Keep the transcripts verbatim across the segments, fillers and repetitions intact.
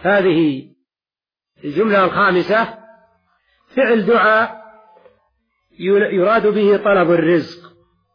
هذه الجملة الخامسة فعل دعاء يراد به طلب الرزق،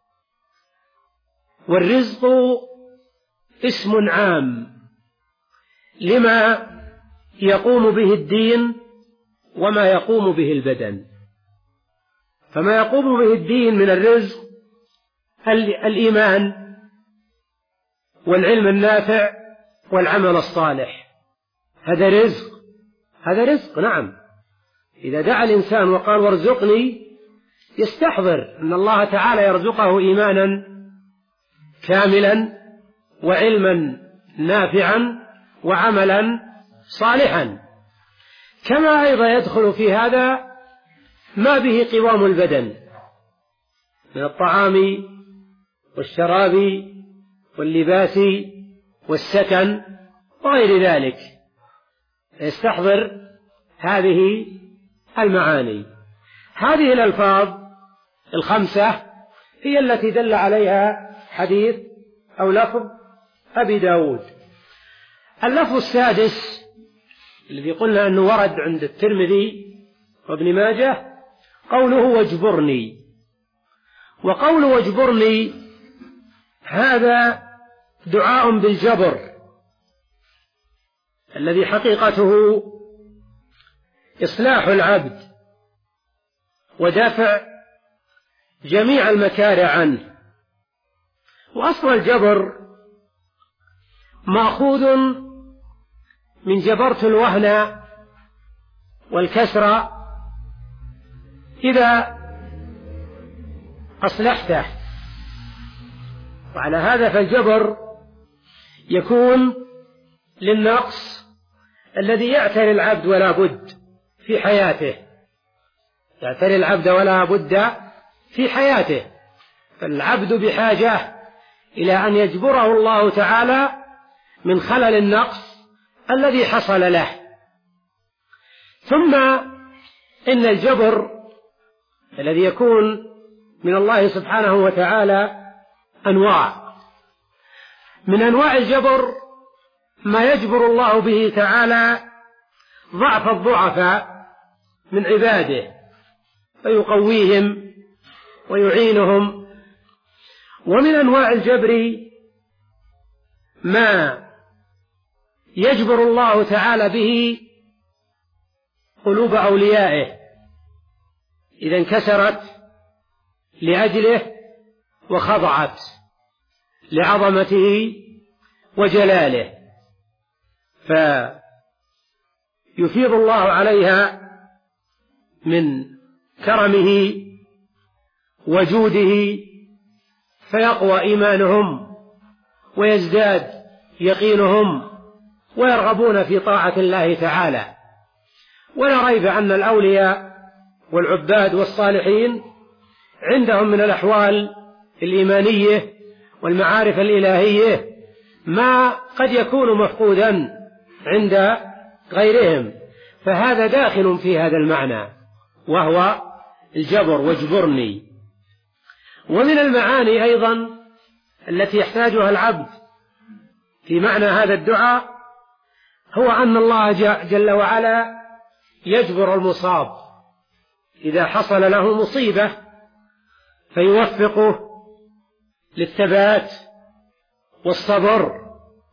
والرزق اسم عام لما يقوم به الدين وما يقوم به البدن. فما يقوم به الدين من الرزق الإيمان والعلم النافع والعمل الصالح، هذا رزق، هذا رزق نعم. إذا دعا الإنسان وقال وارزقني يستحضر أن الله تعالى يرزقه إيمانا كاملا وعلما نافعا وعملا صالحا. كما أيضا يدخل في هذا ما به قوام البدن من الطعام والشراب واللباس والسكن وغير ذلك، يستحضر هذه المعاني. هذه الألفاظ الخمسة هي التي دل عليها حديث أو لفظ أبي داود. اللفظ السادس الذي قلنا أنه ورد عند الترمذي وابن ماجه قوله واجبرني. وقول واجبرني هذا دعاء بالجبر الذي حقيقته إصلاح العبد ودافع جميع المكاره عنه. وأصل الجبر مأخوذ من جبرت الوهن والكسر إذا أصلحته، وعلى هذا فالجبر يكون للنقص الذي يعتري العبد ولا بد في حياته، يعتري العبد ولا بد في حياته. فالعبد بحاجة إلى أن يجبره الله تعالى من خلل النقص الذي حصل له. ثم إن الجبر الذي يكون من الله سبحانه وتعالى أنواع. من أنواع الجبر ما يجبر الله به تعالى ضعف الضعفاء من عباده فيقويهم ويعينهم. ومن أنواع الجبر ما يجبر الله تعالى به قلوب أوليائه إذا انكسرت لأجله وخضعت لعظمته وجلاله، فيفيض الله عليها من كرمه وجوده فيقوى إيمانهم ويزداد يقينهم ويرغبون في طاعة الله تعالى. ولا ريب أن الأولياء والعباد والصالحين عندهم من الأحوال الإيمانية والمعارف الإلهية ما قد يكون مفقودا عند غيرهم، فهذا داخل في هذا المعنى وهو الجبر واجبرني. ومن المعاني أيضا التي يحتاجها العبد في معنى هذا الدعاء هو أن الله جل وعلا يجبر المصاب إذا حصل له مصيبة فيوفقه للثبات والصبر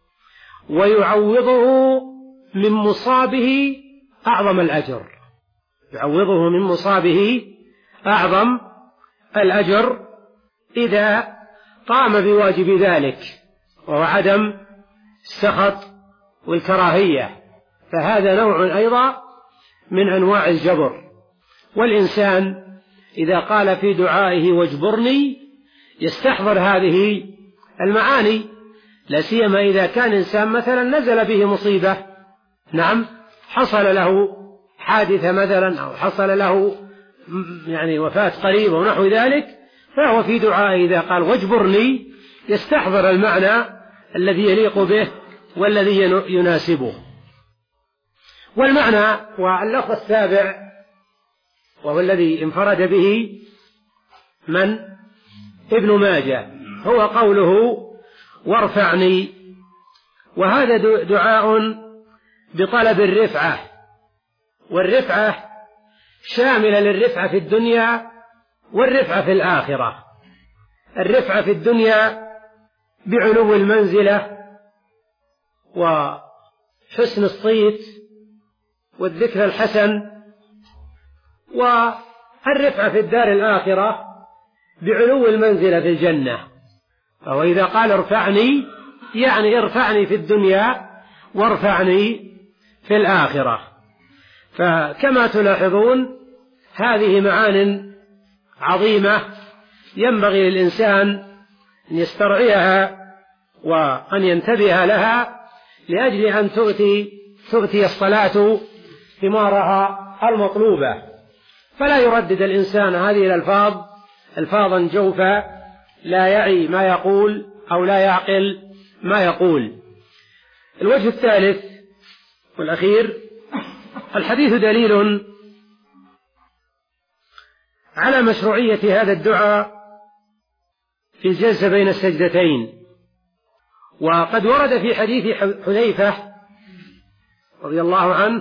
ويعوضه من مصابه أعظم الأجر، يعوضه من مصابه أعظم الأجر إذا قام بواجب ذلك وهو عدم السخط والكراهية، فهذا نوع أيضا من أنواع الجبر. والإنسان إذا قال في دعائه واجبرني يستحضر هذه المعاني، لا سيما إذا كان إنسان مثلا نزل به مصيبة، نعم حصل له حادثة مثلا أو حصل له يعني وفاة قريبة ونحو ذلك، فهو في دعائه إذا قال واجبرني يستحضر المعنى الذي يليق به والذي يناسبه. والمعنى واللفظ السابع وهو الذي انفرد به من ابن ماجه هو قوله وارفعني. وهذا دعاء بطلب الرفعة، والرفعة شاملة للرفعة في الدنيا والرفعة في الآخرة. الرفعة في الدنيا بعلو المنزلة وحسن الصيت والذكر الحسن، والرفعة في الدار الآخرة بعلو المنزلة في الجنة. فهو إذا قال ارفعني يعني ارفعني في الدنيا وارفعني في الآخرة. فكما تلاحظون هذه معان عظيمة ينبغي للإنسان أن يسترعيها وأن ينتبه لها لأجل أن تؤتي تؤتي الصلاة ثمارها المطلوبة، فلا يردد الإنسان هذه الألفاظ ألفاظا جوفا لا يعي ما يقول أو لا يعقل ما يقول. الوجه الثالث والأخير: الحديث دليل على مشروعية هذا الدعاء في الجلسة بين السجدتين. وقد ورد في حديث حذيفة رضي الله عنه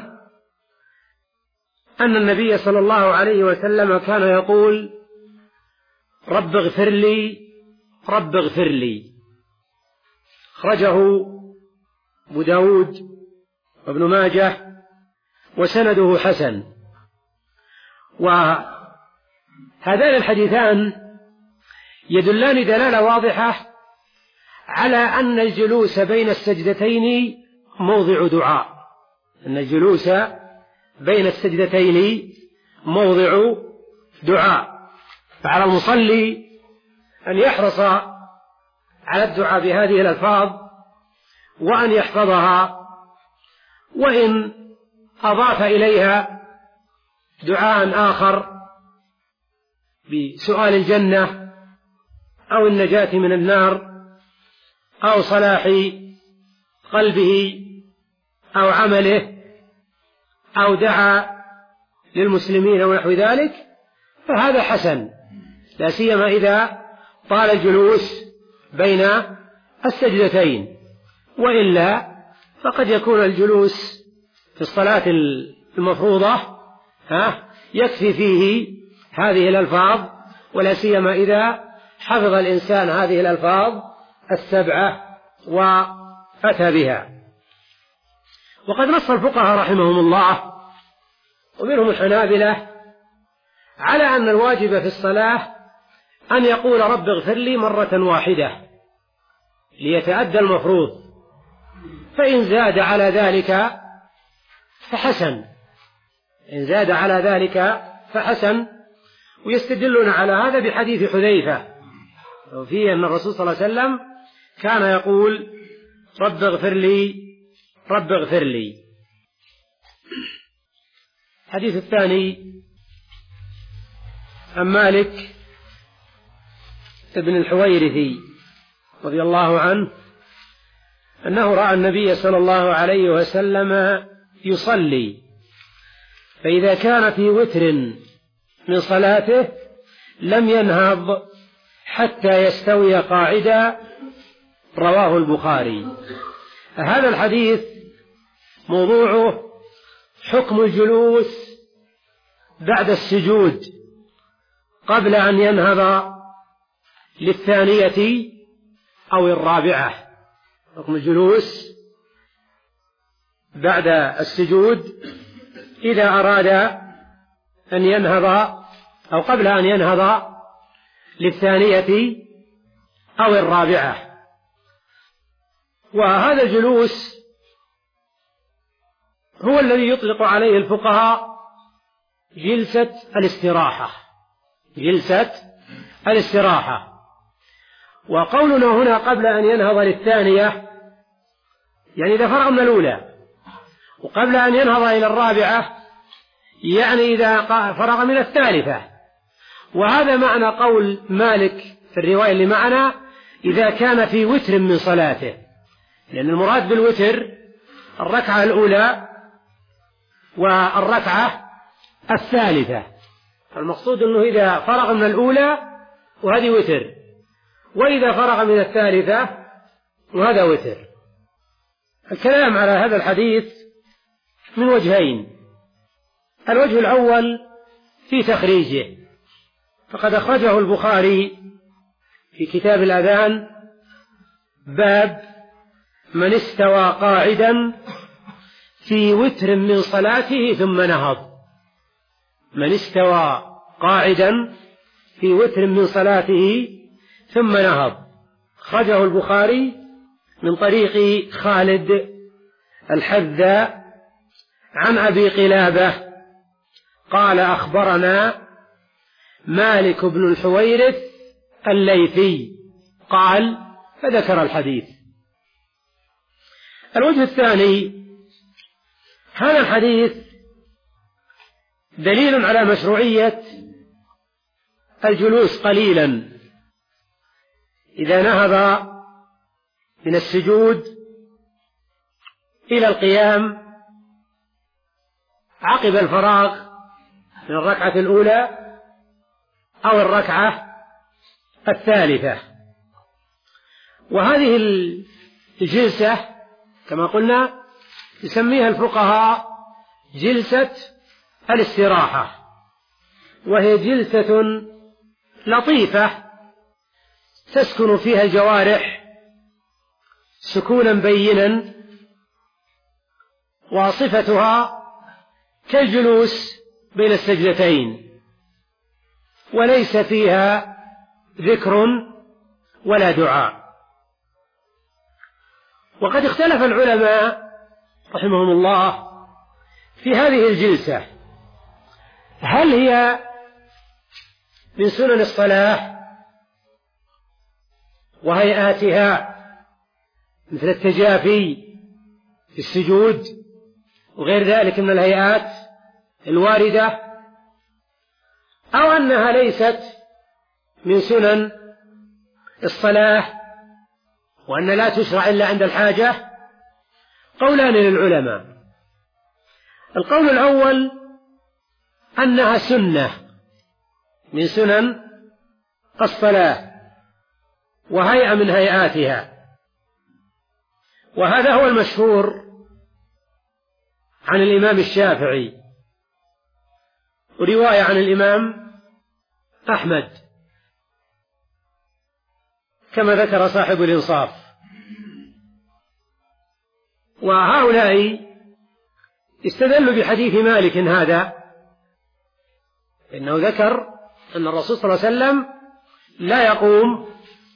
أن النبي صلى الله عليه وسلم كان يقول: رب اغفر لي رب اغفر لي. أخرجه أبو داود وابن ماجه وسنده حسن. وهذان الحديثان يدلان دلالة واضحة على أن الجلوس بين السجدتين موضع دعاء، أن الجلوس بين السجدتين موضع دعاء، فعلى المصلي أن يحرص على الدعاء بهذه الألفاظ وأن يحفظها، وإن أضاف إليها دعاء آخر بسؤال الجنة أو النجاة من النار أو صلاح قلبه أو عمله أو دعا للمسلمين ونحو ذلك، فهذا حسن، لا سيما إذا طال الجلوس بين السجدتين. وإلا فقد يكون الجلوس في الصلاة المفروضة ها يكفي فيه هذه الألفاظ، ولا سيما إذا حفظ الإنسان هذه الألفاظ السبعة وأتى بها. وقد نص الفقهاء رحمهم الله ومنهم الحنابلة على أن الواجب في الصلاة أن يقول رب اغفر لي مرة واحدة ليتأدى المفروض، فإن زاد على ذلك فحسن، إن زاد على ذلك فحسن. ويستدلون على هذا بحديث حذيفة وفيه أن الرسول صلى الله عليه وسلم كان يقول رب اغفر لي رب اغفر لي. الحديث الثاني عن مالك بن الحويرثي رضي الله عنه أنه رأى النبي صلى الله عليه وسلم يصلي، فإذا كان في وتر من صلاته لم ينهض حتى يستوي قاعدا، رواه البخاري. هذا الحديث موضوعه حكم الجلوس بعد السجود قبل أن ينهض للثانية أو الرابعة، حكم الجلوس بعد السجود إذا أراد أن ينهض أو قبل أن ينهض للثانية أو الرابعة. وهذا الجلوس هو الذي يطلق عليه الفقهاء جلسة الاستراحة، جلسة الاستراحة. وقولنا هنا قبل أن ينهض للثانية يعني إذا فرغ من الأولى، وقبل أن ينهض إلى الرابعة يعني إذا فرغ من الثالثة. وهذا معنى قول مالك في الرواية اللي معنا إذا كان في وتر من صلاته، لأن المراد بالوتر الركعة الأولى والركعة الثالثة، المقصود أنه إذا فرغ من الأولى وهذه وتر، وإذا فرغ من الثالثة وهذا وتر. الكلام على هذا الحديث من وجهين. الوجه الأول في تخريجه، فقد أخرجه البخاري في كتاب الأذان باب من استوى قاعدا في وتر من صلاته ثم نهض. من استوى قاعدا في وتر من صلاته ثم نهض، أخرجه البخاري من طريق خالد الحذاء عن أبي قلابة قال أخبرنا مالك بن الحويرث الليثي قال، فذكر الحديث. الوجه الثاني، هذا الحديث دليل على مشروعية الجلوس قليلا إذا نهض من السجود إلى القيام عقب الفراغ من الركعة الأولى أو الركعة الثالثة. وهذه الجلسة كما قلنا يسميها الفقهاء جلسة الاستراحة، وهي جلسة لطيفة تسكن فيها الجوارح سكونا بينا، وصفتها كالجلوس بين السجدتين، وليس فيها ذكر ولا دعاء. وقد اختلف العلماء رحمهم الله في هذه الجلسة، هل هي من سنن الصلاة وهيئاتها مثل التجافي في السجود وغير ذلك من الهيئات الواردة، أو أنها ليست من سنن الصلاة وأن لا تشرع إلا عند الحاجة؟ قولان للعلماء. القول الأول أنها سنة من سنن الصلاة وهيئة من هيئاتها، وهذا هو المشهور عن الإمام الشافعي ورواية عن الإمام أحمد كما ذكر صاحب الإنصاف. وهؤلاء استدلوا بحديث مالك هذا، إنه ذكر أن الرسول صلى الله عليه وسلم لا يقوم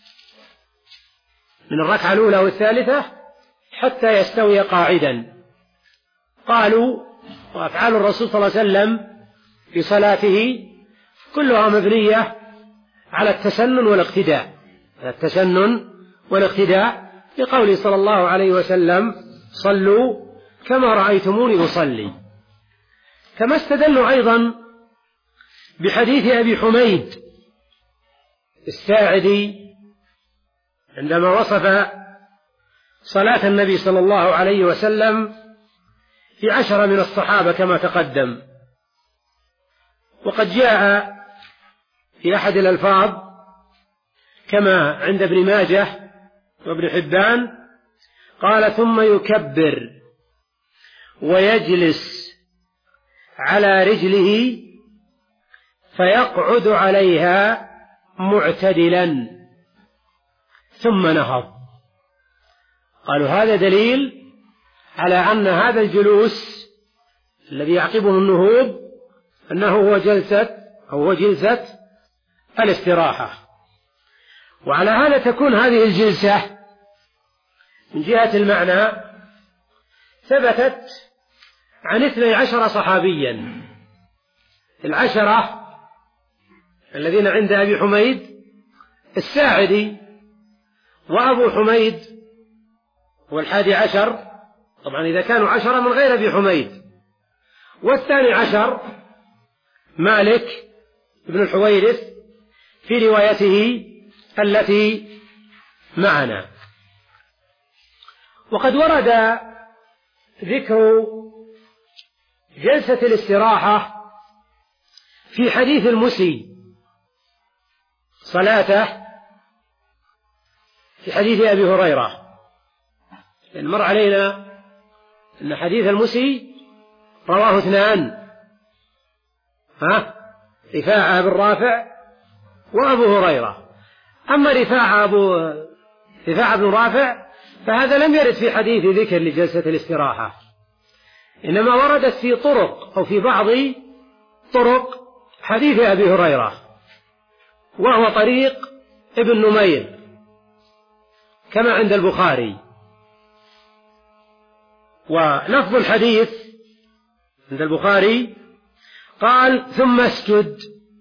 من الركعة الأولى والثالثة حتى يستوي قاعدا. قالوا وأفعال الرسول صلى الله عليه وسلم في صلاته كلها مبنية على التسنن والاقتداء، على التسنن والاقتداء لقوله صلى الله عليه وسلم: صلوا كما رأيتموني أصلي. كما استدلوا أيضا بحديث أبي حميد الساعدي عندما وصف صلاة النبي صلى الله عليه وسلم في عشرة من الصحابة كما تقدم. وقد جاء في أحد الألفاظ كما عند ابن ماجه وابن حبان قال: ثم يكبر ويجلس على رجله فيقعد عليها معتدلا ثم نهض. قالوا هذا دليل على أن هذا الجلوس الذي يعقبه النهوض أنه هو جلسة أو هو جلسة الاستراحة. وعلى هذا تكون هذه الجلسة من جهة المعنى ثبتت عن اثني عشر صحابيا. العشرة الذين عند أبي حميد الساعدي، وأبو حميد هو الحادي عشر، طبعا إذا كانوا عشرة من غير أبي حميد، والثاني عشر مالك بن الحويرث في روايته التي معنا. وقد ورد ذكر جلسة الاستراحة في حديث المسيء صلاته في حديث أبي هريرة، لأن مر علينا أن حديث المسيء رواه اثنان، ها رفاعة بن رافع وأبو هريرة. أما رفاعة أبو رفاعة بن رافع فهذا لم يرد في حديث ذكر لجلسة الاستراحة، إنما وردت في طرق أو في بعض طرق حديث أبي هريرة، وهو طريق ابن نمير كما عند البخاري. ولفظ الحديث عند البخاري قال: ثم اسجد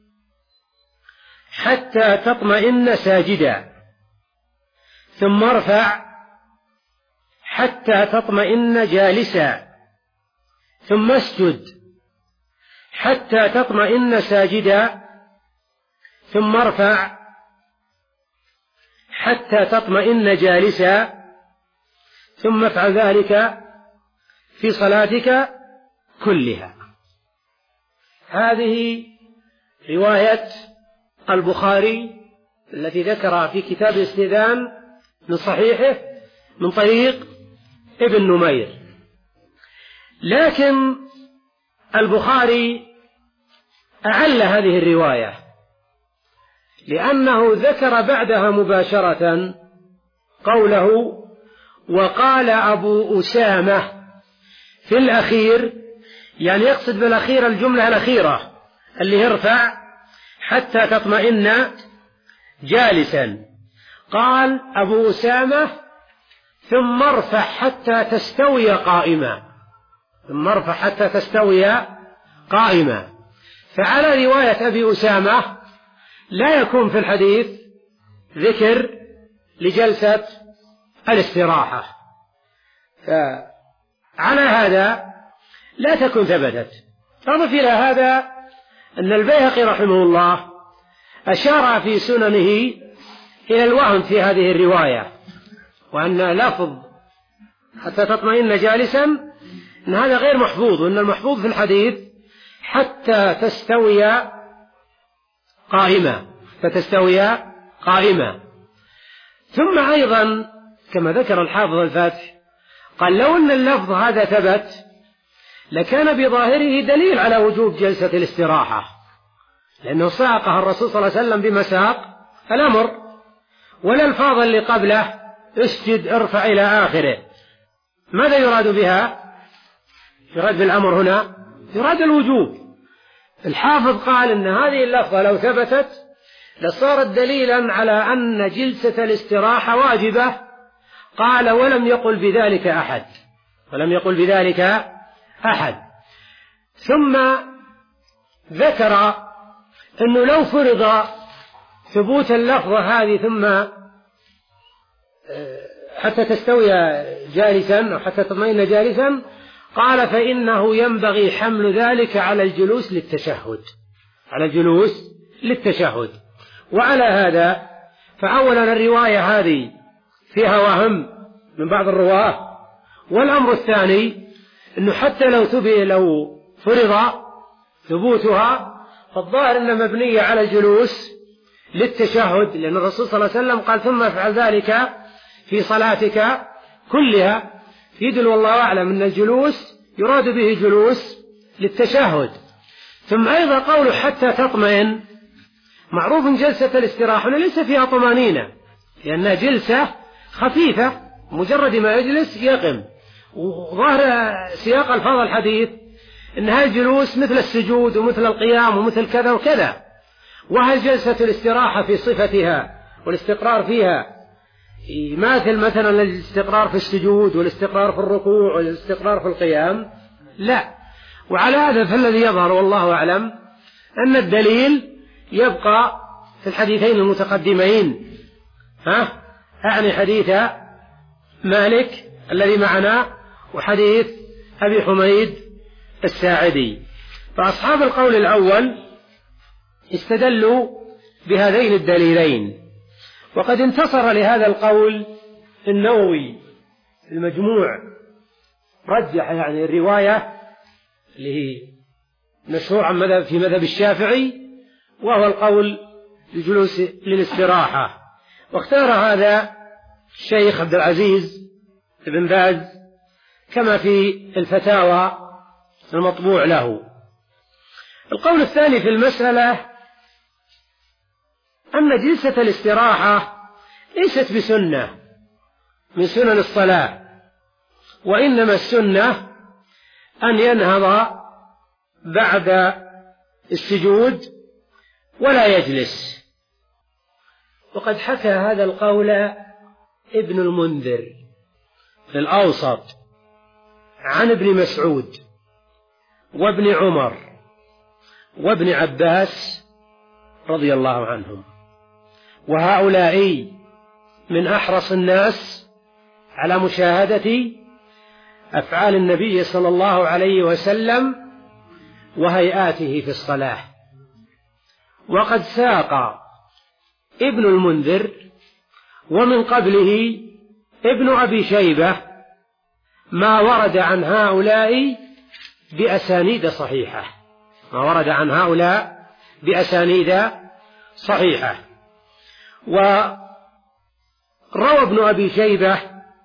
حتى تطمئن ساجدا، ثم ارفع حتى تطمئن جالسا، ثم اسجد حتى تطمئن ساجدا، ثم ارفع حتى تطمئن جالسا، ثم افعل ذلك في صلاتك كلها. هذه رواية البخاري التي ذكرها في كتاب الاستئذان من صحيحه من طريق ابن نمير. لكن البخاري أعل هذه الرواية لأنه ذكر بعدها مباشرة قوله: وقال أبو أسامة في الأخير، يعني يقصد بالأخير الجملة الأخيرة اللي يرفع حتى تطمئن جالسا. قال أبو أسامة: ثم ارفع حتى تستوي قائما، ثم ارفع حتى تستوي قائما. فعلى رواية أبي أسامة لا يكون في الحديث ذكر لجلسة الاستراحة، فعلى هذا لا تكون ثبتت. أضف إلى هذا أن البيهقي رحمه الله أشار في سننه إلى الوهم في هذه الرواية، وأن لفظ حتى تطمئن جالسا أن هذا غير محفوظ، وأن المحفوظ في الحديث حتى تستوي قائمة، فتستوي قائمة. ثم أيضا كما ذكر الحافظ الفاتح قال: لو أن اللفظ هذا ثبت لكان بظاهره دليل على وجوب جلسة الاستراحة، لأنه ساقها الرسول صلى الله عليه وسلم بمساق الأمر، والألفاظ اللي قبله اسجد ارفع إلى آخره ماذا يراد بها؟ يراد بالأمر هنا يراد الوجوب. الحافظ قال إن هذه اللفظة لو ثبتت لصارت دليلا على أن جلسة الاستراحة واجبة. قال: ولم يقل بذلك أحد، ولم يقل بذلك أحد. ثم ذكر أنه لو فرض ثبوت اللفظة هذه ثم حتى تستوي جالسا أو حتى تطمئن جالسا، قال: فإنه ينبغي حمل ذلك على الجلوس للتشهد، على الجلوس للتشهد. وعلى هذا فأولا الرواية هذه فيها وهم من بعض الرواة، والأمر الثاني أنه حتى لو تبي لو فرض ثبوتها فالظاهر أنها مبنية على الجلوس للتشهد، لأن الرسول صلى الله عليه وسلم قال: ثم افعل ذلك في صلاتك كلها. يدل والله أعلم أن الجلوس يراد به جلوس للتشهد. ثم أيضا قوله حتى تطمئن، معروف جلسة الاستراحة ليس فيها طمأنينة، لأنها جلسة خفيفة مجرد ما يجلس يقم. وظاهر سياق الفاظ الحديث أن هذا الجلوس مثل السجود ومثل القيام ومثل كذا وكذا. وهل جلسة الاستراحة في صفتها والاستقرار فيها يماثل مثلا الاستقرار في السجود والاستقرار في الركوع والاستقرار في القيام؟ لا. وعلى هذا فالذي يظهر والله أعلم أن الدليل يبقى في الحديثين المتقدمين، ها أعني حديث مالك الذي معنا وحديث أبي حميد الساعدي. فأصحاب القول الأول استدلوا بهذين الدليلين، وقد انتصر لهذا القول النووي المجموع، رجح يعني الرواية اللي هي مشهورة مذهب في مذهب الشافعي، وهو القول الجلوس للاستراحة. واختار هذا الشيخ عبد العزيز بن باز كما في الفتاوى المطبوع له. القول الثاني في المسألة أن جلسة الاستراحة ليست بسنة من سنن الصلاة، وإنما السنة أن ينهض بعد السجود ولا يجلس. وقد حكى هذا القول ابن المنذر في الأوسط عن ابن مسعود وابن عمر وابن عباس رضي الله عنهم، وهؤلاء من أحرص الناس على مشاهدة أفعال النبي صلى الله عليه وسلم وهيئاته في الصلاة. وقد ساق ابن المنذر ومن قبله ابن أبي شيبة ما ورد عن هؤلاء بأسانيد صحيحة ما ورد عن هؤلاء بأسانيد صحيحة. وروى ابن أبي شيبة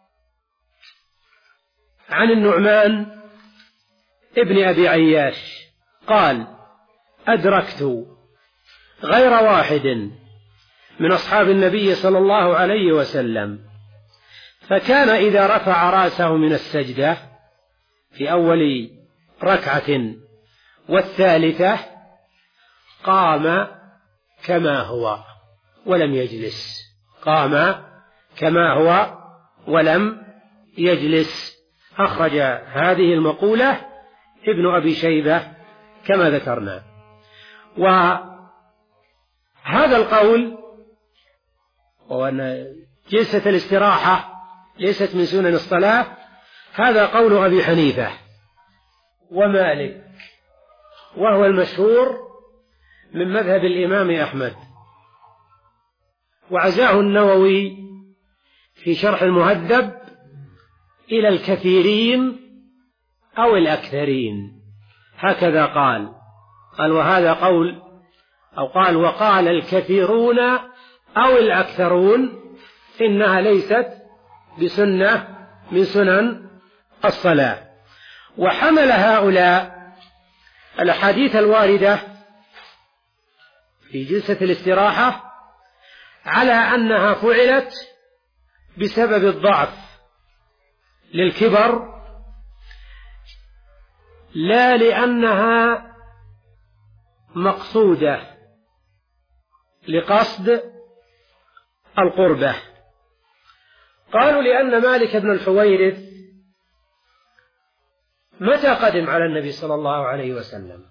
عن النعمان ابن أبي عياش قال: أدركت غير واحد من أصحاب النبي صلى الله عليه وسلم فكان إذا رفع رأسه من السجدة في أول ركعة والثالثة قام كما هو ولم يجلس قام كما هو ولم يجلس. أخرج هذه المقولة ابن أبي شيبة كما ذكرنا. وهذا القول وأن جلسة الاستراحة ليست من سنن الصلاة هذا قول أبي حنيفة ومالك، وهو المشهور من مذهب الإمام أحمد. وعزاه النووي في شرح المهذب إلى الكثيرين أو الأكثرين، هكذا قال قال وهذا قول أو قال وقال الكثيرون أو الأكثرون إنها ليست بسنة من سنن الصلاة. وحمل هؤلاء الأحاديث الواردة في جلسة الاستراحة على أنها فعلت بسبب الضعف للكبر، لا لأنها مقصودة لقصد القربة. قالوا لأن مالك بن الحويرث متى قدم على النبي صلى الله عليه وسلم؟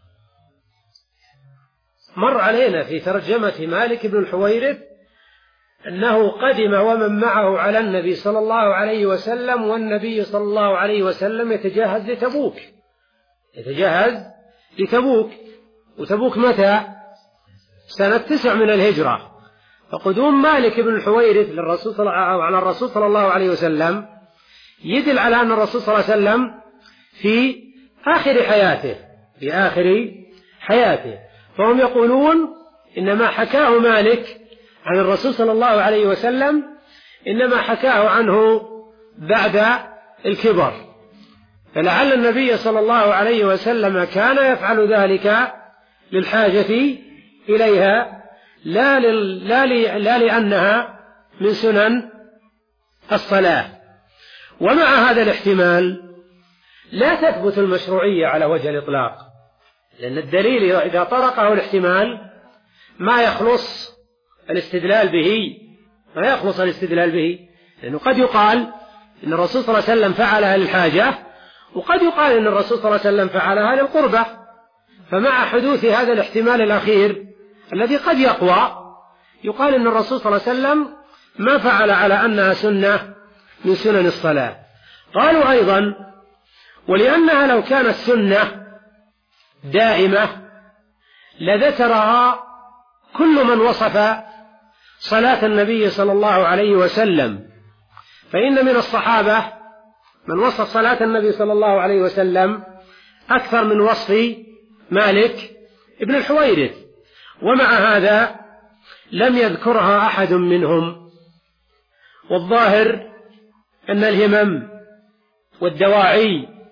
مر علينا في ترجمة مالك بن الحويرث أنه قدم ومن معه على النبي صلى الله عليه وسلم، والنبي صلى الله عليه وسلم يتجهز لتبوك يتجهز لتبوك وتبوك متى؟ سنة تسع من الهجرة. فقدوم مالك بن الحويرث للرسول صلى على الرسول صلى الله عليه وسلم يدل على أن الرسول صلى الله عليه وسلم في آخر حياته في آخر حياته فهم يقولون إنما حكاه مالك عن الرسول صلى الله عليه وسلم إنما حكاه عنه بعد الكبر، فلعل النبي صلى الله عليه وسلم كان يفعل ذلك للحاجة إليها لا, لا, لا لأنها من سنن الصلاة. ومع هذا الاحتمال لا تثبت المشروعية على وجه الإطلاق، لأن الدليل إذا طرقه الاحتمال ما يخلص الاستدلال به ما يخلص الاستدلال به لأنه قد يقال إن الرسول صلى الله عليه وسلم فعلها للحاجة، وقد يقال إن الرسول صلى الله عليه وسلم فعلها للقربة. فمع حدوث هذا الاحتمال الأخير الذي قد يقوى يقال إن الرسول صلى الله عليه وسلم ما فعل على أنها سنة من سنن الصلاة. قالوا أيضا ولأنها لو كانت سنة دائمة لذكرها كل من وصف صلاة النبي صلى الله عليه وسلم، فإن من الصحابة من وصف صلاة النبي صلى الله عليه وسلم أكثر من وصف مالك ابن الحويرث، ومع هذا لم يذكرها أحد منهم. والظاهر أن الهمم والدواعي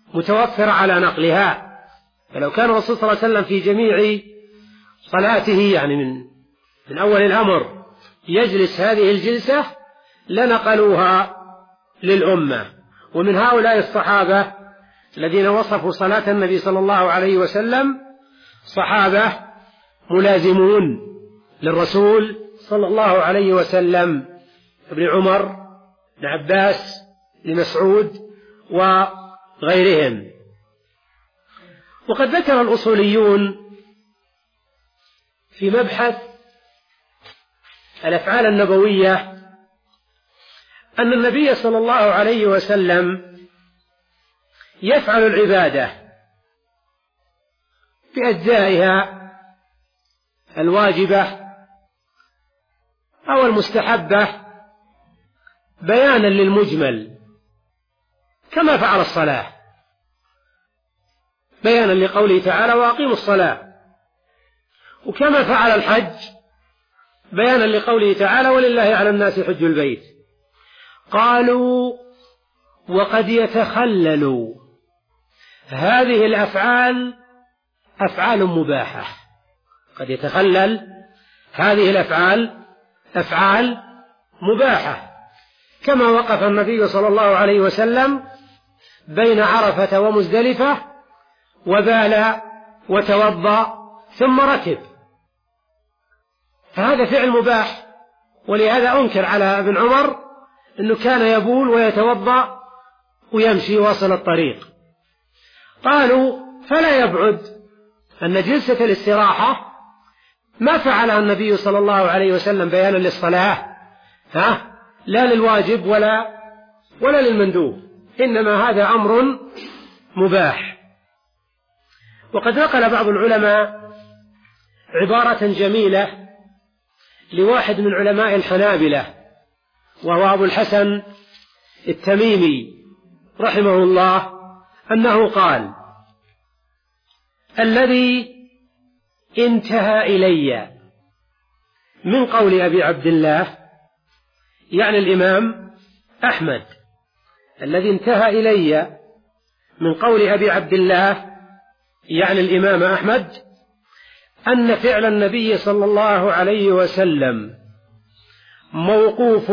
متوفرة على نقلها. فلو كان الرسول صلى الله عليه وسلم في جميع صلاته يعني من من أول الأمر يجلس هذه الجلسة لنقلوها للأمة. ومن هؤلاء الصحابة الذين وصفوا صلاة النبي صلى الله عليه وسلم صحابة ملازمون للرسول صلى الله عليه وسلم، ابن عمر، ابن عباس، ابن مسعود وغيرهم. وقد ذكر الأصوليون في مبحث الأفعال النبوية أن النبي صلى الله عليه وسلم يفعل العبادة بأجزائها الواجبة أو المستحبة بيانا للمجمل، كما فعل الصلاة بيانا لقوله تعالى وأقيموا الصلاة، وكما فعل الحج بيانا لقوله تعالى ولله على الناس حج البيت. قالوا وقد يتخلل هذه الأفعال أفعال مباحة، قد يتخلل هذه الأفعال أفعال مباحة، كما وقف النبي صلى الله عليه وسلم بين عرفة ومزدلفة وبال وتوضأ ثم ركب، فهذا فعل مباح. ولهذا أنكر على ابن عمر أنه كان يبول ويتوضأ ويمشي واصل الطريق. قالوا فلا يبعد أن جلسة الاستراحة ما فعلها النبي صلى الله عليه وسلم بيانا للصلاة، ها لا للواجب ولا ولا للمندوب، إنما هذا أمر مباح. وقد نقل بعض العلماء عبارة جميلة لواحد من علماء الحنابلة وهو أبو الحسن التميمي رحمه الله أنه قال: الذي انتهى إلي من قول أبي عبد الله، يعني الإمام أحمد، الذي انتهى إلي من قول أبي عبد الله يعني الإمام أحمد، أن فعل النبي صلى الله عليه وسلم موقوف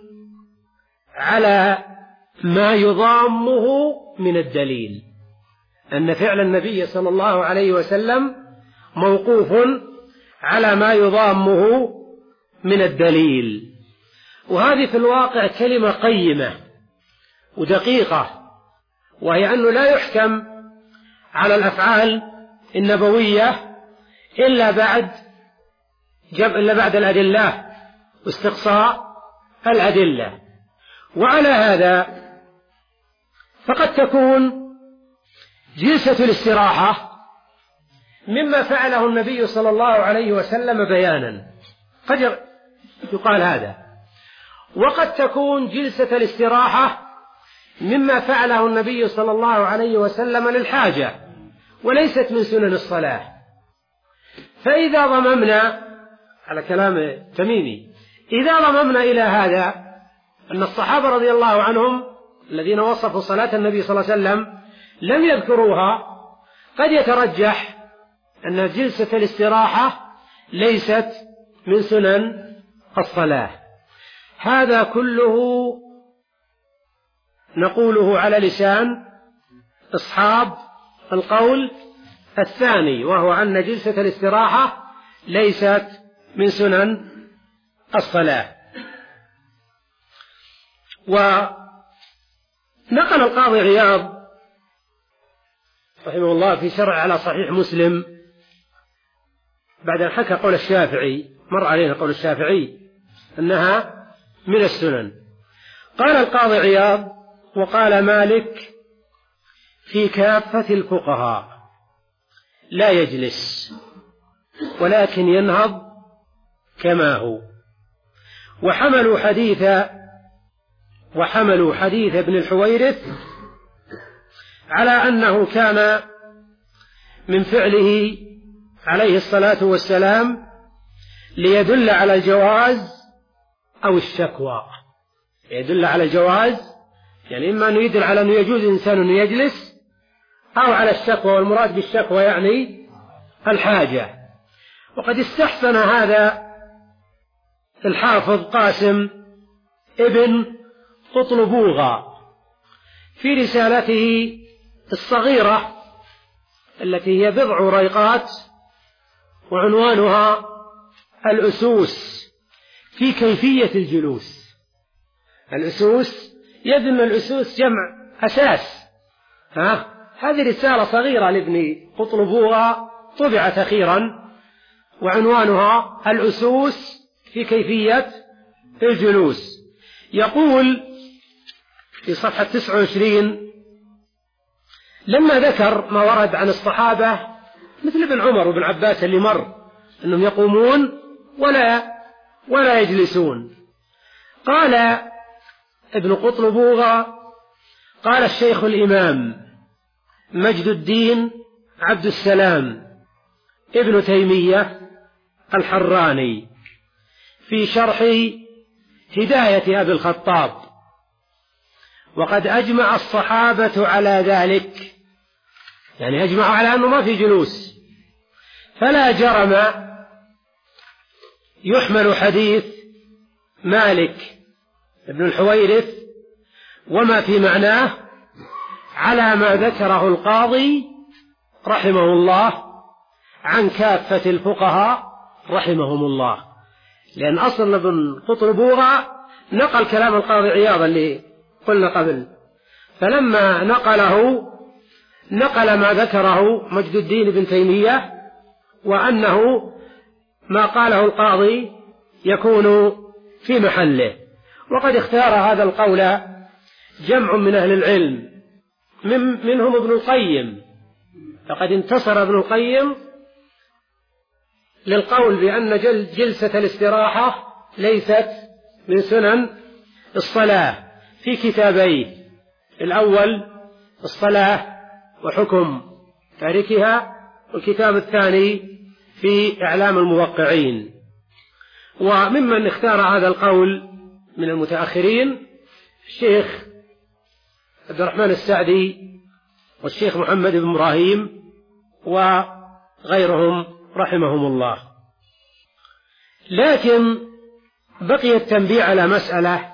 على ما يضامه من الدليل، أن فعل النبي صلى الله عليه وسلم موقوف على ما يضامه من الدليل. وهذه في الواقع كلمة قيمة ودقيقة، وهي أنه لا يحكم على الأفعال النبوية إلا بعد جمع إلا بعد الأدلة واستقصاء الأدلة. وعلى هذا فقد تكون جلسة الاستراحة مما فعله النبي صلى الله عليه وسلم بيانا، قد يقال هذا. وقد تكون جلسة الاستراحة مما فعله النبي صلى الله عليه وسلم للحاجة وليست من سنن الصلاة. فإذا ضممنا على كلام تميمي، إذا ضممنا إلى هذا أن الصحابة رضي الله عنهم الذين وصفوا صلاة النبي صلى الله عليه وسلم لم يذكروها، قد يترجح أن جلسة الاستراحة ليست من سنن الصلاة. هذا كله نقوله على لسان أصحاب القول الثاني، وهو أن جلسة الاستراحة ليست من سنن الصلاة. ونقل القاضي عياض رحمه الله في شرع على صحيح مسلم بعد أن حكى قول الشافعي، مر علينا قول الشافعي أنها من السنن. قال القاضي عياض: وقال مالك في كافة الفقهاء لا يجلس ولكن ينهض كما هو. وحملوا حديث وحملوا حديث ابن الحويرث على أنه كان من فعله عليه الصلاة والسلام ليدل على الجواز أو الشكوى. يدل على الجواز يعني إما أنه يدل على أنه يجوز إنسان أنه يجلس، أو على الشكوى، والمراد بالشكوى يعني الحاجة. وقد استحسن هذا الحافظ قاسم ابن قطلبوغة في رسالته الصغيرة التي هي بضع ريقات وعنوانها الأسوس في كيفية الجلوس. الأسوس يدل الأسوس جمع أساس. ها؟ هذه رسالة صغيرة لابن قطلبوغة طبعت أخيرا، وعنوانها الأسوس في كيفية الجلوس. يقول في صفحة تسعة وعشرين: لما ذكر ما ورد عن الصحابة مثل ابن عمر وابن عباس اللي مر أنهم يقومون ولا ولا يجلسون، قال ابن قطلبوغة: قال الشيخ الإمام مجد الدين عبد السلام ابن تيمية الحراني في شرح هداية أبي الخطاب: وقد أجمع الصحابة على ذلك، يعني أجمعوا على أنه ما في جلوس، فلا جرم يحمل حديث مالك بن الحويرث وما في معناه على ما ذكره القاضي رحمه الله عن كافة الفقهاء رحمهم الله. لأن أصل ابن قطلبوغة نقل كلام القاضي عياض اللي قلنا قبل، فلما نقله نقل ما ذكره مجد الدين بن تيمية، وأنه ما قاله القاضي يكون في محله. وقد اختار هذا القول جمع من أهل العلم، من منهم ابن القيم، فقد انتصر ابن القيم للقول بأن جلسة الاستراحة ليست من سنن الصلاة في كتابيه: الأول الصلاة وحكم تاركها، والكتاب الثاني في إعلام الموقعين. وممن اختار هذا القول من المتأخرين الشيخ عبد الرحمن السعدي والشيخ محمد بن إبراهيم وغيرهم رحمهم الله. لكن بقي التنبيه على مسألة،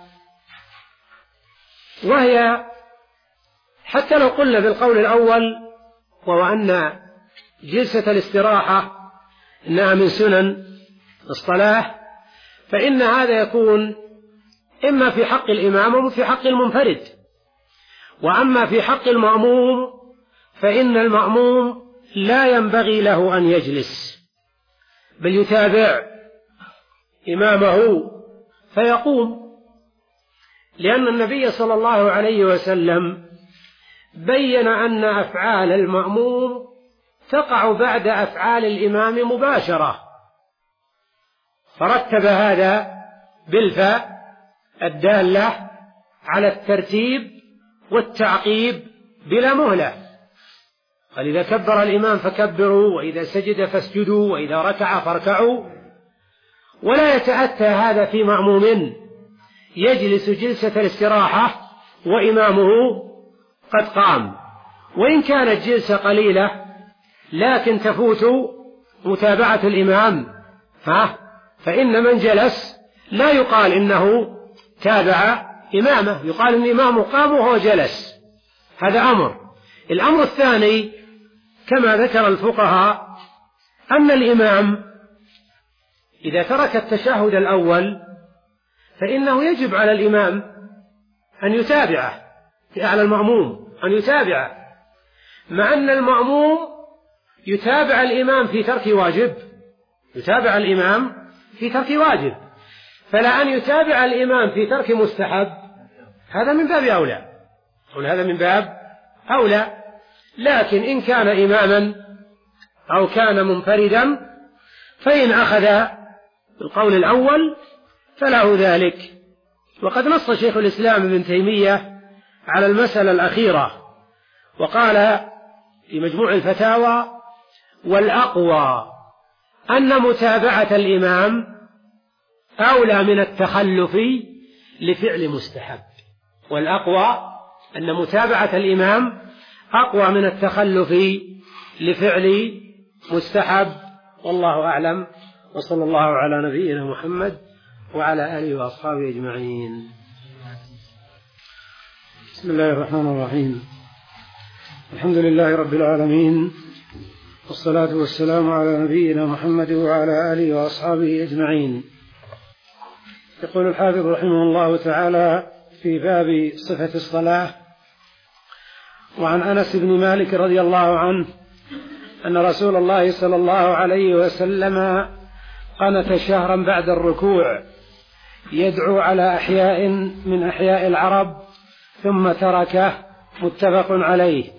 وهي حتى لو قلنا بالقول الأول وهو أن جلسة الاستراحة إنها من سنن الصلاة، فإن هذا يكون إما في حق الإمام وفي حق المنفرد. وأما في حق المأموم فإن المأموم لا ينبغي له أن يجلس، بل يتابع إمامه فيقوم، لأن النبي صلى الله عليه وسلم بين أن أفعال المأموم تقع بعد أفعال الإمام مباشرة، فرتب هذا بالفاء الدالة على الترتيب والتعقيب بلا مهلة. قال: إذا كبر الإمام فكبروا، وإذا سجد فاسجدوا، وإذا ركع فاركعوا. ولا يتأتى هذا في مأموم يجلس جلسة الاستراحة وإمامه قد قام، وإن كانت جلسة قليلة لكن تفوت متابعة الإمام، ها فإن من جلس لا يقال إنه تابع إمامه، يقال إن إمامه قام وهو جلس. هذا أمر. الأمر الثاني كما ذكر الفقهاء أن الإمام إذا ترك التشهد الأول فإنه يجب على الإمام أن يتابعه، على المأموم أن يتابعه، مع أن المأموم يتابع الإمام في ترك واجب، يتابع الإمام في ترك واجب، فلا أن يتابع الإمام في ترك مستحب هذا من باب أولى، هذا من باب أولى. لكن إن كان إماما أو كان منفردا فإن أخذ بالقول الأول فله ذلك. وقد نص شيخ الإسلام ابن تيمية على المسألة الأخيرة وقال في مجموع الفتاوى: والأقوى أن متابعة الإمام أولى من التخلف لفعل مستحب. والأقوى أن متابعة الإمام أقوى من التخلف لفعل مستحب، والله أعلم. وصلى الله على نبينا محمد وعلى آله وأصحابه أجمعين. بسم الله الرحمن الرحيم. الحمد لله رب العالمين، والصلاة والسلام على نبينا محمد وعلى آله وأصحابه أجمعين. يقول الحافظ رحمه الله تعالى في باب صفة الصلاة: وعن أنس بن مالك رضي الله عنه أن رسول الله صلى الله عليه وسلم قنت شهرا بعد الركوع يدعو على أحياء من أحياء العرب ثم تركه، متفق عليه.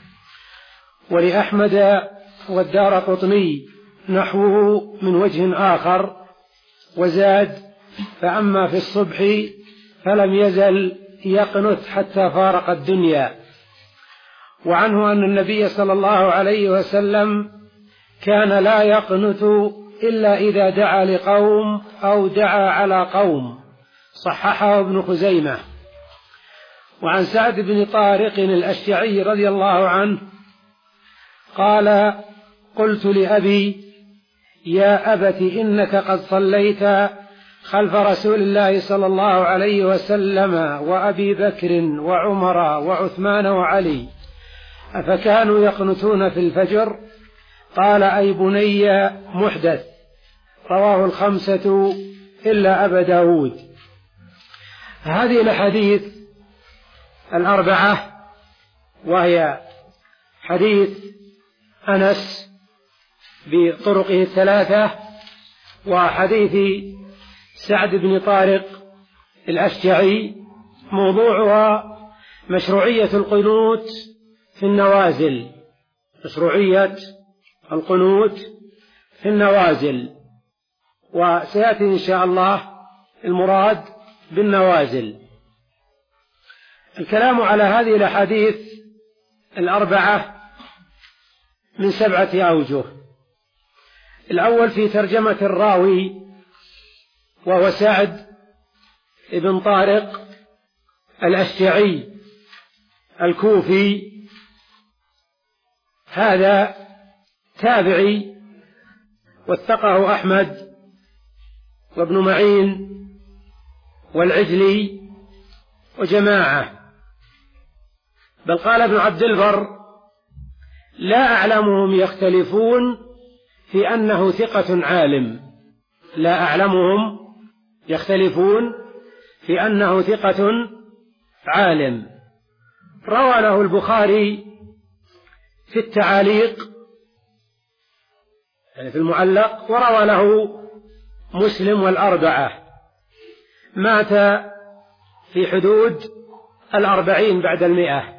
ولأحمد والدارقطني نحوه من وجه آخر، وزاد: فأما في الصبح فلم يزل يقنت حتى فارق الدنيا. وعنه أن النبي صلى الله عليه وسلم كان لا يقنت إلا إذا دعا لقوم أو دعا على قوم، صححه ابن خزيمة. وعن سعد بن طارق الأشجعي رضي الله عنه قال: قلت لأبي: يا أبت إنك قد صليت خلف رسول الله صلى الله عليه وسلم وأبي بكر وعمر وعثمان وعلي، أفكانوا يقنتون في الفجر؟ قال: أي بني محدث. رواه الخمسة إلا أبا داود. هذه الحديث الأربعة، وهي حديث أنس بطرقه الثلاثة، وحديث سعد بن طارق الأشجعي، موضوعها مشروعية القنوت في النوازل، مشروعية القنوت في النوازل. وسيأتي إن شاء الله المراد بالنوازل. الكلام على هذه الأحاديث الأربعة من سبعة أوجه. الأول في ترجمة الراوي، وهو سعد بن طارق الأشجعي الكوفي. هذا تابعي، وثقه أحمد وابن معين والعجلي وجماعة. بل قال ابن عبد البر: لا أعلمهم يختلفون في أنه ثقة عالم. لا أعلمهم يختلفون في أنه ثقة عالم. روى له البخاري في التعاليق، يعني في المعلق، وروى له مسلم والأربعة. مات في حدود الأربعين بعد المئة.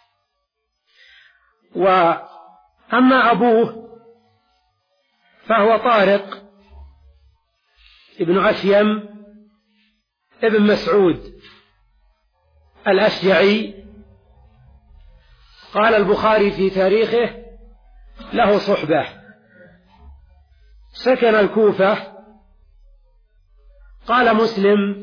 وأما أبوه فهو طارق ابن أشيم ابن مسعود الأشجعي. قال البخاري في تاريخه: له صحبة، سكن الكوفة. قال مسلم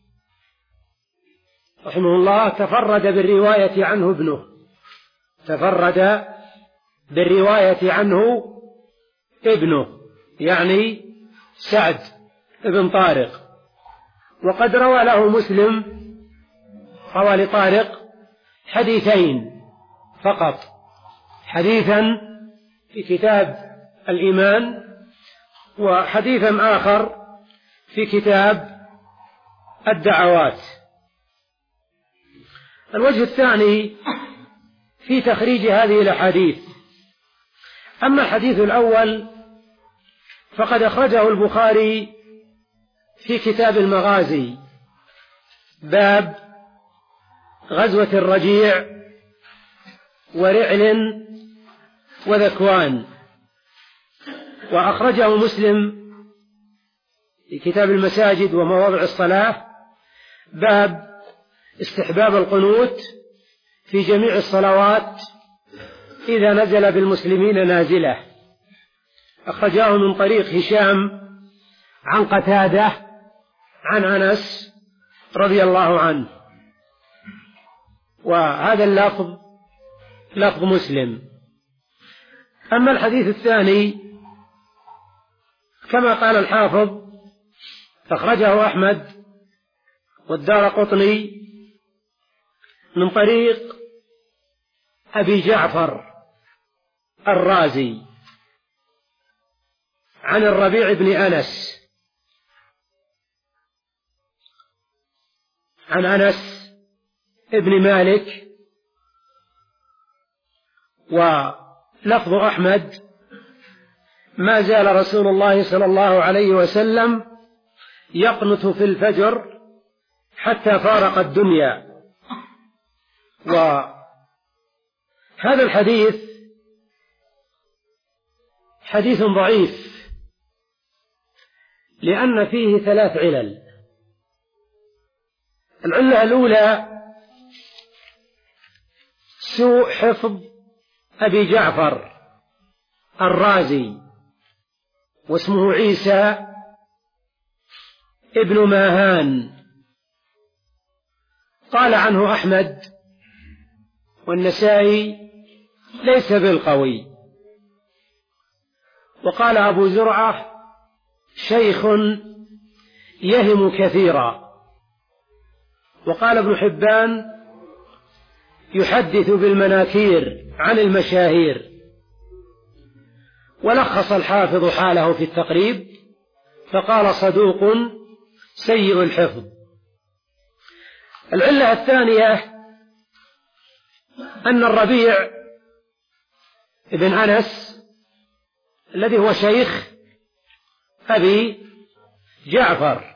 رحمه الله: تفرد بالرواية عنه ابنه، تفرد بالرواية عنه ابنه، يعني سعد بن طارق. وقد روى له مسلم، روى لطارق حديثين فقط، حديثا في كتاب الإيمان، وحديثا آخر في كتاب الدعوات. الوجه الثاني في تخريج هذه الأحاديث. أما الحديث الأول فقد أخرجه البخاري في كتاب المغازي، باب غزوة الرجيع ورعل وذكوان. وأخرجه مسلم في كتاب المساجد ومواضع الصلاة، باب استحباب القنوت في جميع الصلوات إذا نزل بالمسلمين نازلة. أخرجاه من طريق هشام عن قتادة عن أنس رضي الله عنه. وهذا اللفظ لفظ مسلم. أما الحديث الثاني كما قال الحافظ أخرجه أحمد والدارقطني من طريق أبي جعفر الرازي عن الربيع بن أنس عن أنس ابن مالك، ولفظ أحمد: ما زال رسول الله صلى الله عليه وسلم يقنت في الفجر حتى فارق الدنيا. وهذا الحديث حديث ضعيف لأن فيه ثلاث علل. العلة الأولى سوء حفظ أبي جعفر الرازي، واسمه عيسى ابن ماهان، قال عنه أحمد والنسائي: ليس بالقوي. وقال أبو زرعة: شيخ يهم كثيرا. وقال ابن حبان: يحدث بالمناكير عن المشاهير. ولخص الحافظ حاله في التقريب فقال: صدوق سيء الحفظ. العلة الثانية أن الربيع بن أنس الذي هو شيخ أبي جعفر،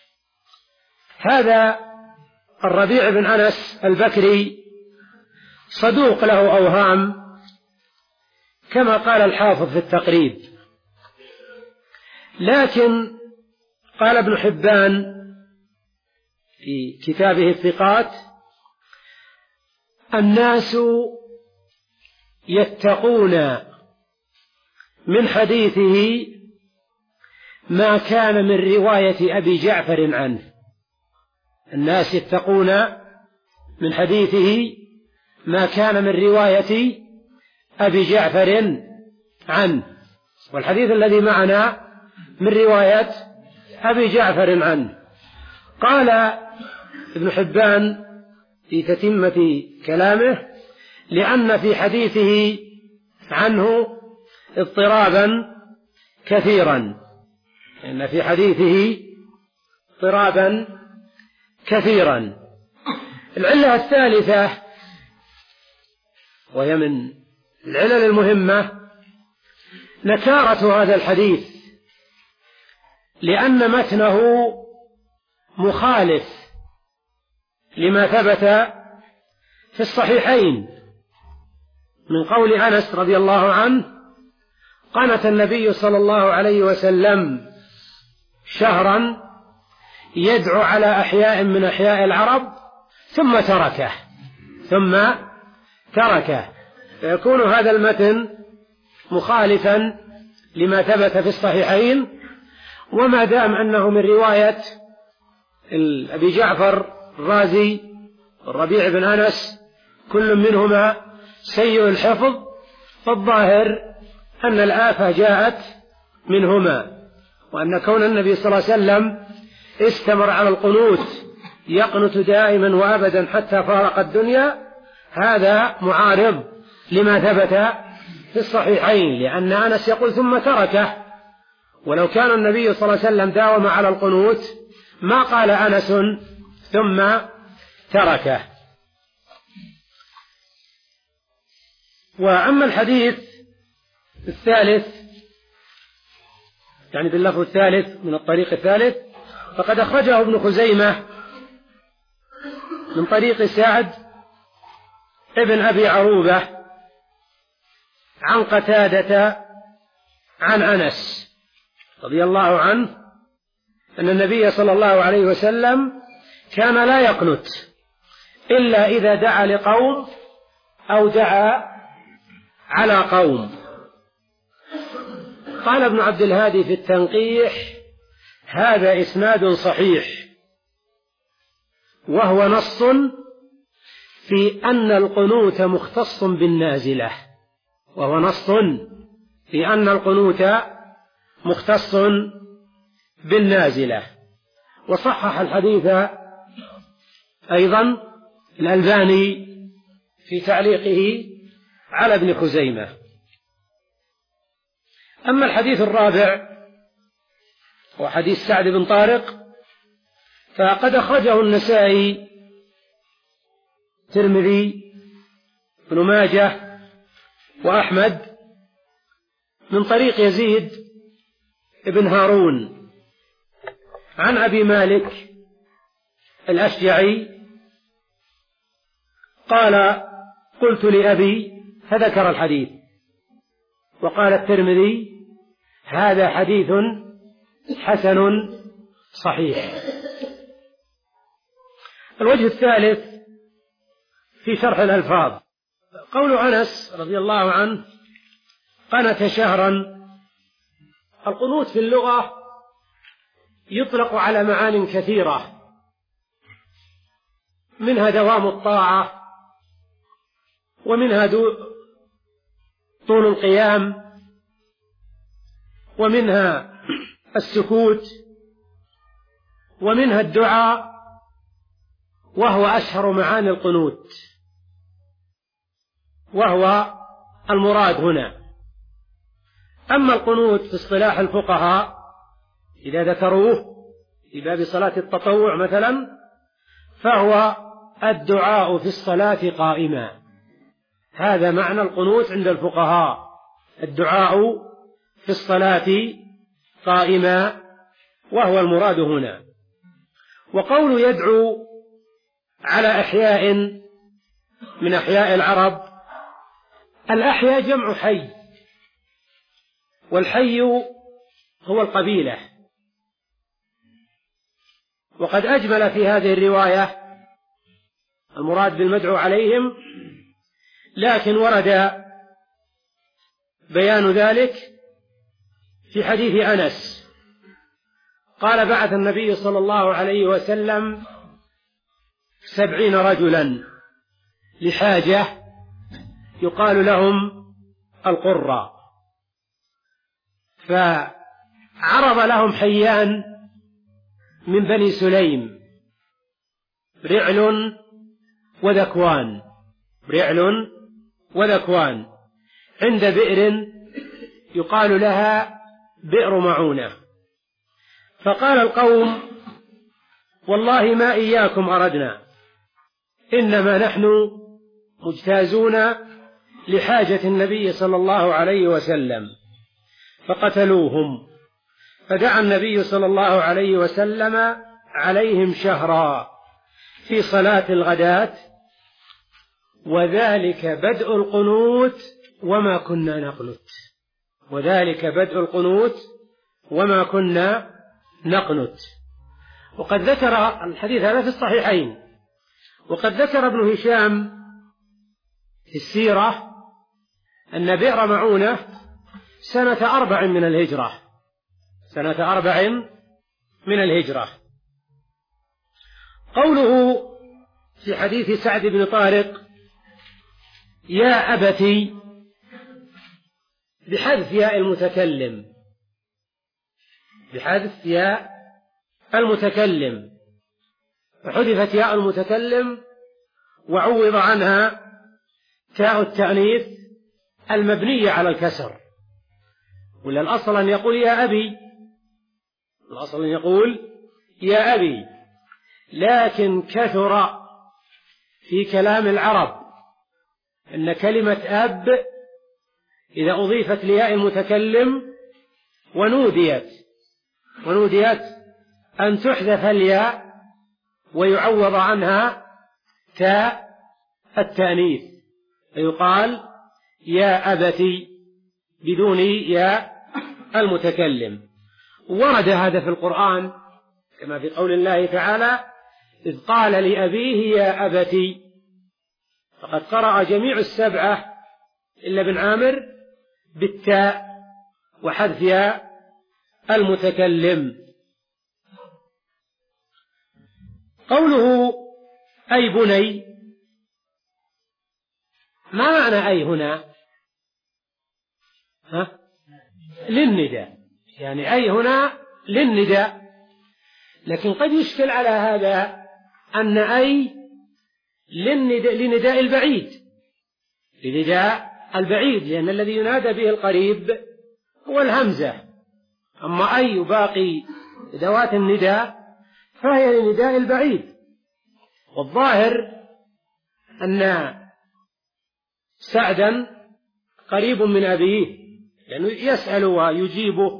هذا الربيع بن أنس البكري صدوق له أوهام كما قال الحافظ في التقريب، لكن قال ابن حبان في كتابه الثقات: الناس يتقون من حديثه ما كان من رواية أبي جعفر عنه. الناس يتقون من حديثه ما كان من رواية أبي جعفر عنه، والحديث الذي معنا من رواية أبي جعفر عنه. قال ابن حبان في تتمة كلامه: لأن في حديثه عنه اضطرابا كثيرا، لأن في حديثه اضطرابا كثيرا. العلة الثالثة وهي من العلل المهمة نكارة هذا الحديث، لأن متنه مخالف لما ثبت في الصحيحين من قول أنس رضي الله عنه: قنت النبي صلى الله عليه وسلم شهرا يدعو على أحياء من أحياء العرب ثم تركه ثم تركه فيكون هذا المتن مخالفا لما ثبت في الصحيحين. وما دام أنه من رواية أبي جعفر الرازي الربيع بن أنس كل منهما سيء الحفظ، فالظاهر أن الآفة جاءت منهما، وأن كون النبي صلى الله عليه وسلم استمر على القنوت يقنت دائما وأبدا حتى فارق الدنيا هذا معارض لما ثبت في الصحيحين، لأن أنس يقول ثم تركه، ولو كان النبي صلى الله عليه وسلم داوم على القنوت ما قال أنس ثم تركه. وأما الحديث الثالث يعني باللفظ الثالث من الطريق الثالث فقد أخرجه ابن خزيمة من طريق سعد ابن أبي عروبة عن قتادة عن أنس رضي الله عنه أن النبي صلى الله عليه وسلم كان لا يقنت إلا إذا دعا لقوم أو دعا على قوم. قال ابن عبد الهادي في التنقيح: هذا إسناد صحيح وهو نص في أن القنوت مختص بالنازلة، وهو نص في أن القنوت مختص بالنازلة. وصحح الحديث أيضا الألباني في تعليقه على ابن خزيمة. أما الحديث الرابع وحديث سعد بن طارق فقد أخرجه النسائي، الترمذي، ابن ماجه، وأحمد من طريق يزيد بن هارون عن أبي مالك الأشجعي قال: قلت لأبي، فذكر الحديث. وقال الترمذي: هذا حديث حسن صحيح. الوجه الثالث في شرح الألفاظ، قول أنس رضي الله عنه: قنت شهرا. القنوت في اللغة يطلق على معان كثيرة، منها دوام الطاعة، ومنها طول القيام، ومنها السكوت، ومنها الدعاء، وهو أشهر معاني القنوت، وهو المراد هنا. أما القنوت في اصطلاح الفقهاء إذا ذكروه في باب صلاة التطوع مثلا، فهو الدعاء في الصلاة قائما. هذا معنى القنوت عند الفقهاء، الدعاء في الصلاة قائما، وهو المراد هنا. وقول يدعو على أحياء من أحياء العرب، الأحياء جمع حي، والحي هو القبيلة. وقد أجمل في هذه الرواية المراد بالمدعو عليهم، لكن ورد بيان ذلك في حديث أنس قال: بعث النبي صلى الله عليه وسلم سبعين رجلا لحاجة يقال لهم القرى، فعرض لهم حيان من بني سليم، رعل وذكوان، رعل وذكوان، عند بئر يقال لها بئر معونة. فقال القوم: والله ما إياكم أردنا، إنما نحن مجتازون لحاجة النبي صلى الله عليه وسلم. فقتلوهم، فدعا النبي صلى الله عليه وسلم عليهم شهرا في صلاة الغداة، وذلك بدء القنوت وما كنا نقنت، وذلك بدء القنوت وما كنا نقنت. وقد ذكر الحديث هذا في الصحيحين. وقد ذكر ابن هشام في السيرة أن بئر معونة سنة أربع من الهجرة، سنة أربع من الهجرة. قوله في حديث سعد بن طارق: يا أبتي، بحذف ياء المتكلم، بحذف ياء المتكلم، فحذفت ياء المتكلم وعوض عنها تاء التأنيث المبنية على الكسر. ولا الأصل أن يقول يا أبي، الأصل أن يقول يا أبي، لكن كثر في كلام العرب أن كلمة أب إذا أضيفت لياء المتكلم ونوديت ونوديت أن تحذف الياء ويعوض عنها تاء التأنيث، فيقال يا أبتي بدون ياء المتكلم. ورد هذا في القرآن كما في قول الله تعالى: إذ قال لأبيه يا أبتي. فقد قرأ جميع السبعة إلا ابن عامر بالتاء وحذف ياء المتكلم. قوله أي بني ما معنى أي هنا؟ ها؟ للنداء، يعني أي هنا للنداء، لكن قد يشكل على هذا أن أي للنداء لنداء البعيد، لنداء البعيد، لأن الذي ينادى به القريب هو الهمزة، أما أي باقي أدوات النداء فهي لنداء البعيد. والظاهر أن سعدا قريب من أبيه لأنه يسأل ويجيبه.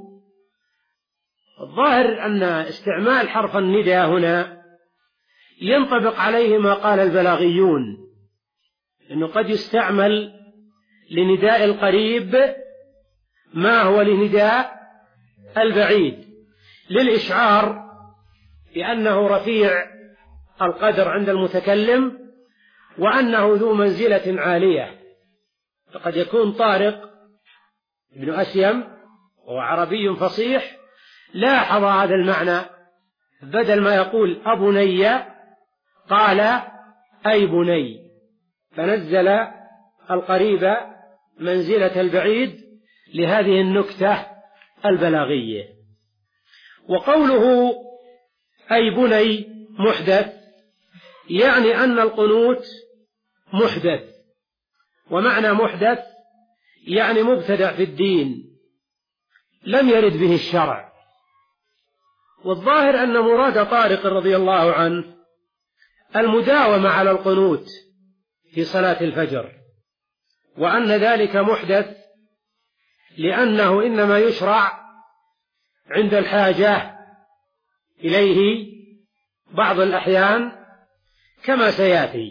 الظاهر أن استعمال حرف النداء هنا ينطبق عليه ما قال البلاغيون، أنه قد يستعمل لنداء القريب ما هو لنداء البعيد، للإشعار بأنه رفيع القدر عند المتكلم وأنه ذو منزلة عالية. فقد يكون طارق بن أسيم وهو عربي فصيح لاحظ هذا المعنى، بدل ما يقول أبني قال أي بني، فنزل القريب منزلة البعيد لهذه النكتة البلاغية. وقوله أي بني محدث يعني أن القنوت محدث، ومعنى محدث يعني مبتدع في الدين لم يرد به الشرع. والظاهر أن مراد طارق رضي الله عنه المداومة على القنوت في صلاة الفجر، وأن ذلك محدث لأنه إنما يشرع عند الحاجة إليه بعض الأحيان كما سيأتي.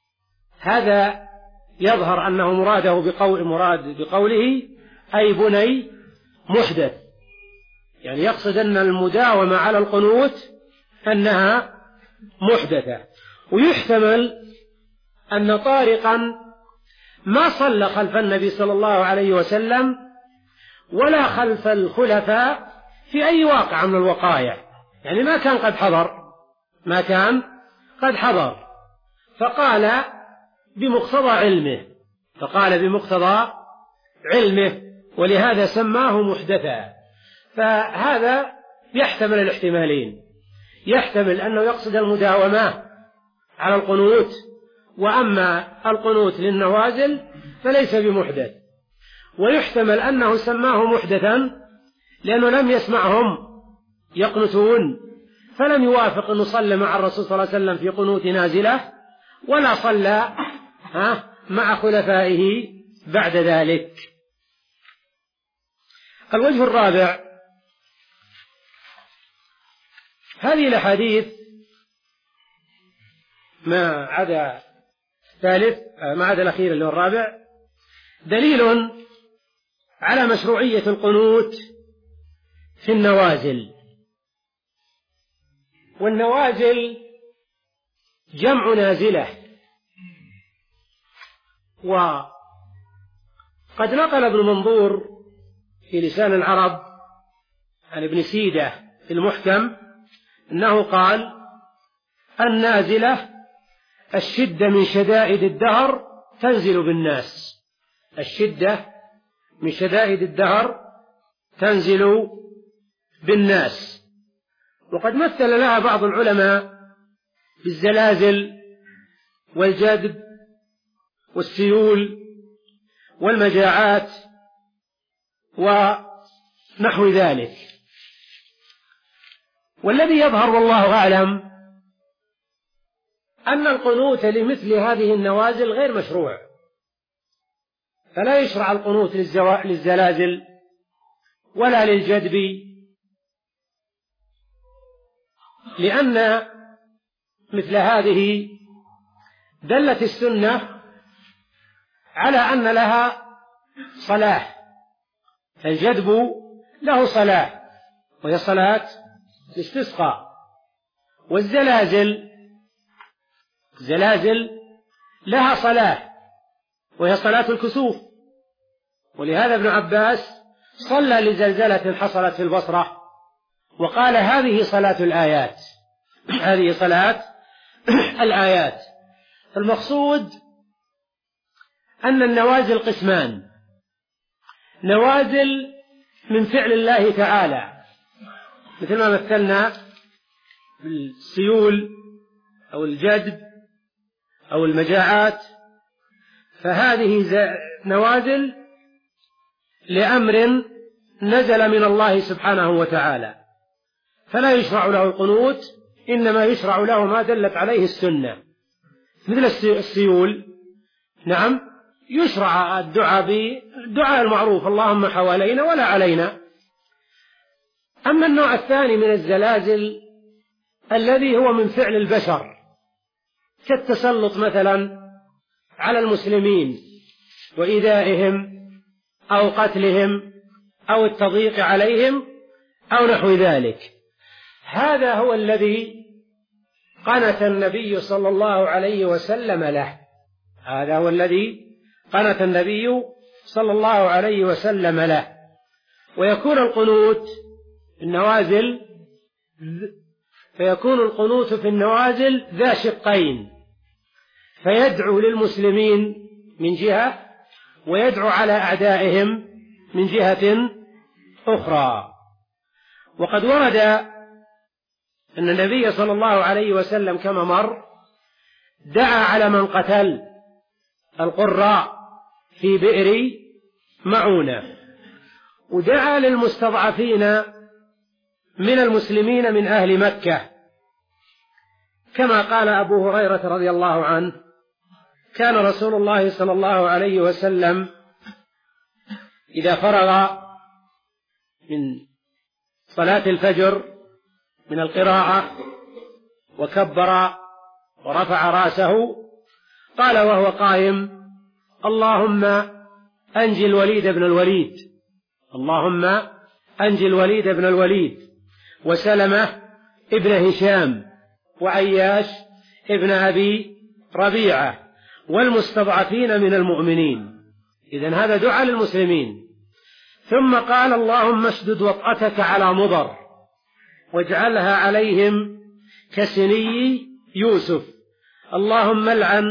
هذا يظهر أنه مراده بقول مراد بقوله أي بني محدث، يعني يقصد أن المداومة على القنوت أنها محدثة. ويحتمل أن طارقا ما صلى خلف النبي صلى الله عليه وسلم ولا خلف الخلفاء في أي واقع من الوقائع، يعني ما كان قد حضر ما كان قد حضر فقال بمقتضى علمه فقال بمقتضى علمه ولهذا سماه محدثا. فهذا يحتمل الاحتمالين، يحتمل أنه يقصد المداومة على القنوت، وأما القنوت للنوازل فليس بمحدث، ويحتمل أنه سماه محدثا لأنه لم يسمعهم يقنتون فلم يوافق أن يصلي مع الرسول صلى الله عليه وسلم في قنوت نازلة ولا صلى مع خلفائه بعد ذلك. الوجه الرابع، هذه الأحاديث ما عدا الثالث ما عدا الأخير اللي هو الرابع دليل على مشروعية القنوت في النوازل. والنوازل جمع نازلة، وقد نقل ابن منظور في لسان العرب عن ابن سيدة في المحكم أنه قال النازلة الشدة من شدائد الدهر تنزل بالناس، الشدة من شدائد الدهر تنزل بالناس. وقد مثل لها بعض العلماء بالزلازل والجدب والسيول والمجاعات ونحو ذلك. والذي يظهر والله أعلم أن القنوت لمثل هذه النوازل غير مشروع، فلا يشرع القنوت للزلازل ولا للجدب، لأن مثل هذه دلت السنة على أن لها صلاة. الجدب له صلاة وهي صلاة الاستسقاء، والزلازل زلازل لها صلاة وهي صلاة الكسوف. ولهذا ابن عباس صلى لزلزلة حصلت في البصرة وقال هذه صلاة الآيات، هذه صلاة الآيات. المقصود أن النوازل قسمان: نوازل من فعل الله تعالى مثل ما مثلنا بالسيول أو الجدب أو المجاعات، فهذه نوازل لأمر نزل من الله سبحانه وتعالى، فلا يشرع له القنوت، إنما يشرع له ما دلت عليه السنة، مثل السيول. نعم، يشرع الدعاء بالدعاء المعروف: اللهم حوالينا ولا علينا. أما النوع الثاني من الزلازل الذي هو من فعل البشر، كالتسلط مثلا على المسلمين وإيذائهم أو قتلهم أو التضييق عليهم أو نحو ذلك، هذا هو الذي قنت النبي صلى الله عليه وسلم له هذا هو الذي قنت النبي صلى الله عليه وسلم له. ويكون القنوت النوازل فيكون القنوت في النوازل ذا شقين، فيدعو للمسلمين من جهة ويدعو على أعدائهم من جهة أخرى. وقد ورد أن النبي صلى الله عليه وسلم كما مر دعا على من قتل القراء في بئر معونة، ودعا للمستضعفين من المسلمين من أهل مكة، كما قال أبو هريرة رضي الله عنه: كان رسول الله صلى الله عليه وسلم إذا فرغ من صلاة الفجر من القراءة وكبر ورفع رأسه قال وهو قائم: اللهم أنجي الوليد بن الوليد اللهم أنجي الوليد بن الوليد وسلمة ابن هشام وعياش ابن أبي ربيعة والمستضعفين من المؤمنين. إذن هذا دعاء للمسلمين. ثم قال: اللهم اشدد وطأتك على مضر واجعلها عليهم كسني يوسف، اللهم العن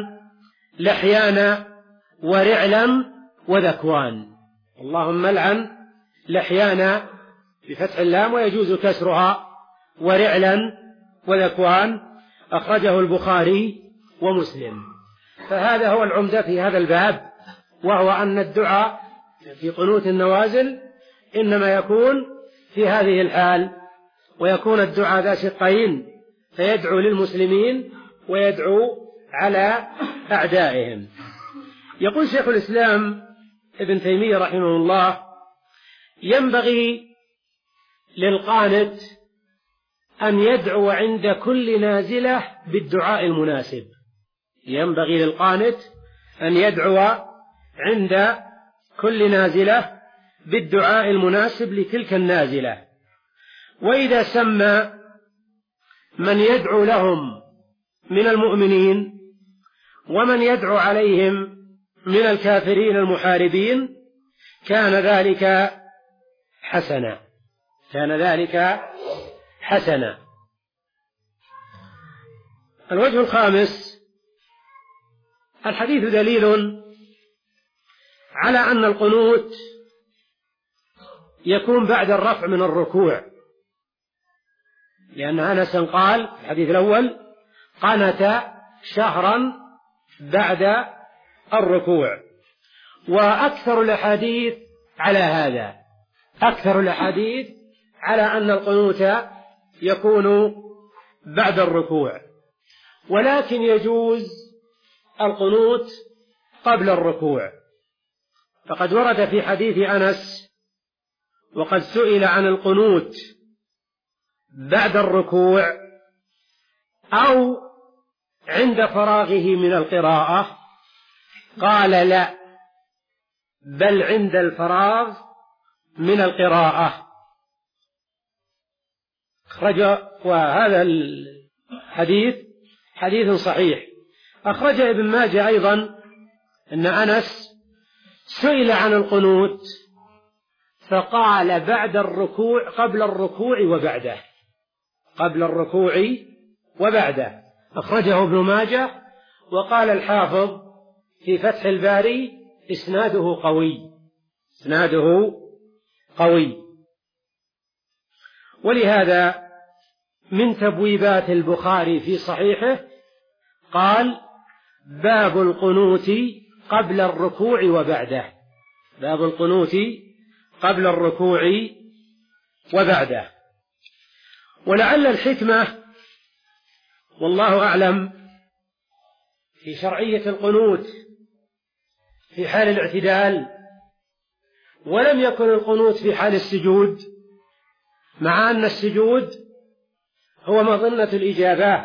لحيان ورعلا وذكوان. اللهم العن لحيان بفتح اللام ويجوز كسرها، ورعلا وذكوان، أخرجه البخاري ومسلم. فهذا هو العمدة في هذا الباب، وهو أن الدعاء في قنوت النوازل إنما يكون في هذه الحال، ويكون الدعاء ذا شقين، فيدعو للمسلمين ويدعو على أعدائهم. يقول شيخ الإسلام ابن تيمية رحمه الله: ينبغي للقانت أن يدعو عند كل نازلة بالدعاء المناسب. ينبغي للقانت أن يدعو عند كل نازلة بالدعاء المناسب لتلك النازلة، وإذا سمى من يدعو لهم من المؤمنين ومن يدعو عليهم من الكافرين المحاربين كان ذلك حسنا كان ذلك حسنا. الوجه الخامس: الحديث دليل على أن القنوت يكون بعد الرفع من الركوع، لأن أنس قال في الحديث الأول: قنت شهرا بعد الركوع. وأكثر الأحاديث على هذا أكثر الأحاديث على أن القنوت يكون بعد الركوع، ولكن يجوز القنوت قبل الركوع. فقد ورد في حديث أنس: وقد سئل عن القنوت بعد الركوع أو عند فراغه من القراءة، قال: لا، بل عند الفراغ من القراءة. أخرج، وهذا الحديث حديث صحيح. أخرج ابن ماجه أيضا أن أنس سئل عن القنوت فقال: بعد الركوع قبل الركوع وبعده قبل الركوع وبعده. أخرجه ابن ماجه. وقال الحافظ في فتح الباري: إسناده قوي إسناده قوي. ولهذا من تبويبات البخاري في صحيحه قال: باب القنوت قبل الركوع وبعده. باب القنوت قبل الركوع وبعده. ولعل الحكمة والله أعلم في شرعية القنوت في حال الاعتدال، ولم يكن القنوت في حال السجود، مع أن السجود هو مظنة الإجابة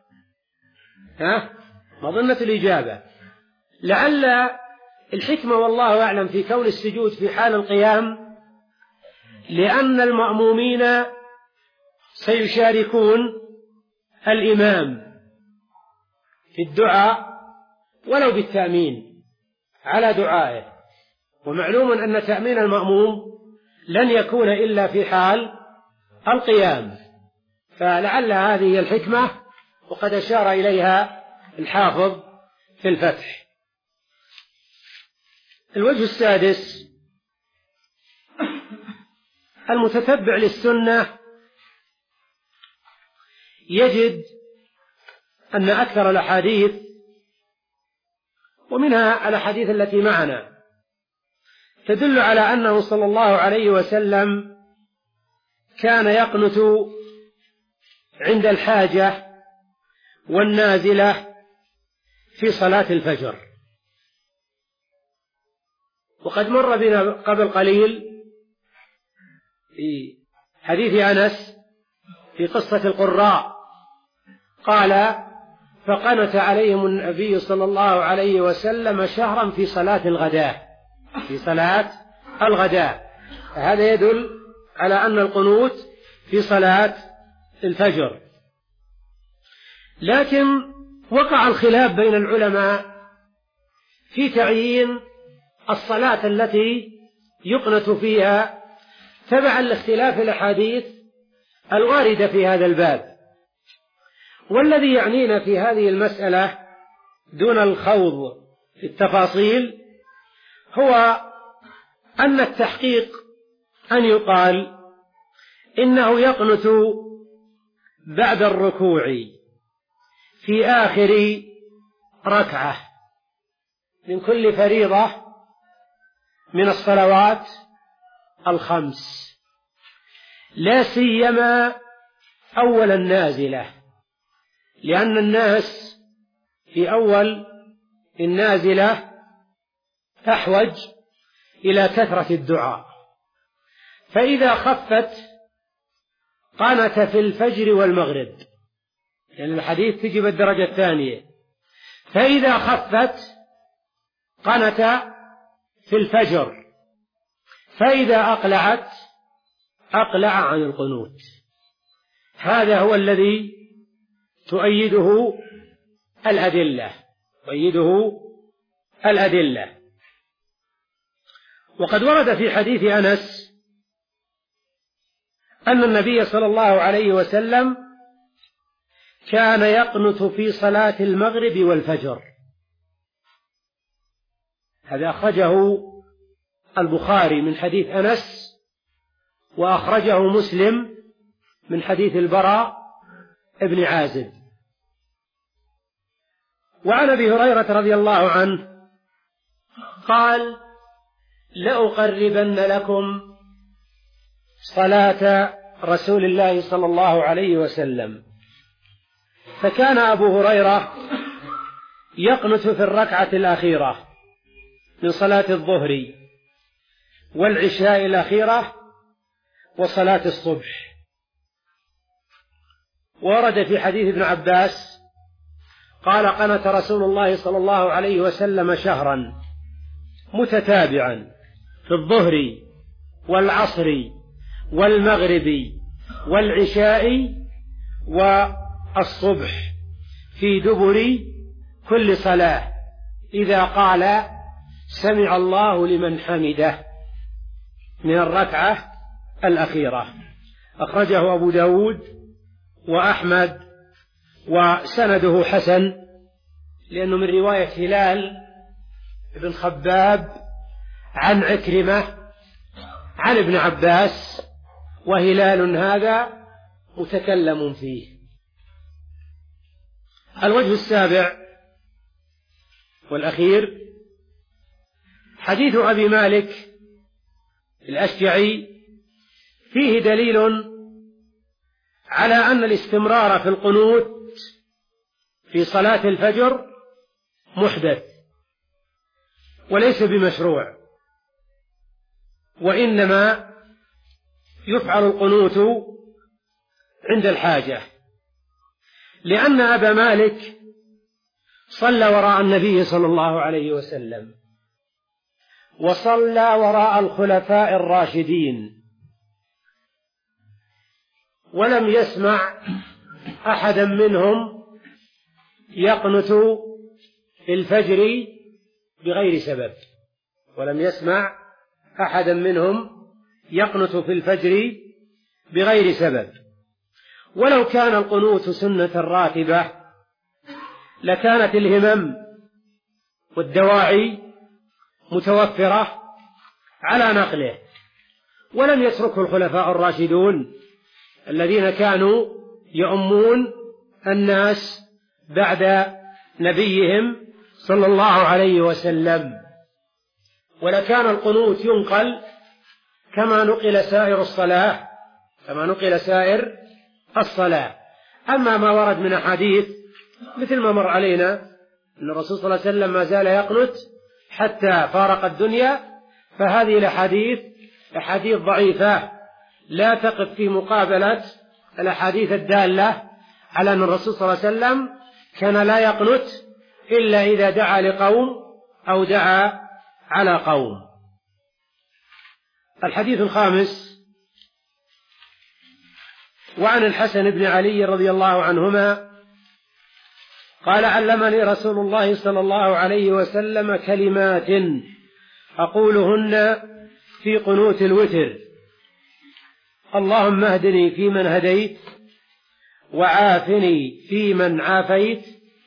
ها مظنة الإجابة. لعل الحكمة والله أعلم في كون السجود في حال القيام لأن المأمومين سيشاركون الإمام في الدعاء ولو بالتأمين على دعائه، ومعلوم أن تأمين المأموم لن يكون إلا في حال القيام، فلعل هذه هي الحكمة، وقد أشار إليها الحافظ في الفتح. الوجه السادس: المتتبع للسنة يجد أن أكثر الأحاديث، ومنها الأحاديث التي معنا، تدل على أنه صلى الله عليه وسلم كان يقنت عند الحاجة والنازلة في صلاة الفجر. وقد مر بنا قبل قليل في حديث أنس في قصة القراء قال: فقنت عليهم النبي صلى الله عليه وسلم شهرا في صلاة الغداء في صلاة الغداء. هذا يدل على أن القنوت في صلاة الفجر. لكن وقع الخلاف بين العلماء في تعيين الصلاة التي يقنت فيها تبعا لاختلاف الأحاديث الواردة في هذا الباب. والذي يعنينا في هذه المسألة دون الخوض في التفاصيل هو أن التحقيق أن يقال إنه يقنت بعد الركوع في آخر ركعة من كل فريضة من الصلوات الخمس، لا سيما أول النازلة، لأن الناس في أول النازلة تحوج إلى كثرة الدعاء، فإذا خفت قنت في الفجر والمغرب، لأن الحديث تجي بالدرجة الثانية، فإذا خفت قنت في الفجر، فإذا أقلعت أقلع عن القنوت. هذا هو الذي تؤيده الأدلة تؤيده الأدلة. وقد ورد في حديث أنس أن النبي صلى الله عليه وسلم كان يقنت في صلاة المغرب والفجر. هذا أخرجه البخاري من حديث أنس، وأخرجه مسلم من حديث البراء ابن عازب. وعن أبي هريرة رضي الله عنه قال: لأقربن لكم صلاة رسول الله صلى الله عليه وسلم. فكان أبو هريرة يقنت في الركعة الأخيرة من صلاة الظهر والعشاء الأخيرة وصلاة الصبح. ورد في حديث ابن عباس قال: قنت رسول الله صلى الله عليه وسلم شهرا متتابعا في الظهر والعصر والمغرب والعشاء والصبح في دبر كل صلاة إذا قال سمع الله لمن حمده من الركعة الأخيرة. أخرجه أبو داود وأحمد وسنده حسن، لأنه من رواية هلال بن خباب عن عكرمة عن ابن عباس، وهلال هذا متكلم فيه. الوجه السابع والأخير حديث أبي مالك الأشجعي، فيه دليل على أن الاستمرار في القنوت في صلاة الفجر محدث وليس بمشروع، وإنما يفعل القنوت عند الحاجة، لأن أبا مالك صلى وراء النبي صلى الله عليه وسلم، وصلى وراء الخلفاء الراشدين، ولم يسمع أحدا منهم يقنت في الفجر بغير سبب، ولم يسمع أحدا منهم يقنت في الفجر بغير سبب. ولو كان القنوت سنة راتبة لكانت الهمم والدواعي متوفرة على نقله، ولم يتركه الخلفاء الراشدون الذين كانوا يؤمون الناس بعد نبيهم صلى الله عليه وسلم، ولكان القنوت ينقل كما نقل سائر الصلاة كما نقل سائر الصلاة. أما ما ورد من أحاديث مثل ما مر علينا أن الرسول صلى الله عليه وسلم ما زال يقنت حتى فارق الدنيا، فهذه الأحاديث أحاديث ضعيفة لا تقف في مقابلة الأحاديث الدالة على أن الرسول صلى الله عليه وسلم كان لا يقنت إلا إذا دعا لقوم أو دعا على قوم. الحديث الخامس وعن الحسن بن علي رضي الله عنهما قال: علمني رسول الله صلى الله عليه وسلم كلمات أقولهن في قنوت الوتر: اللهم اهدني فيمن هديت، وعافني فيمن عافيت،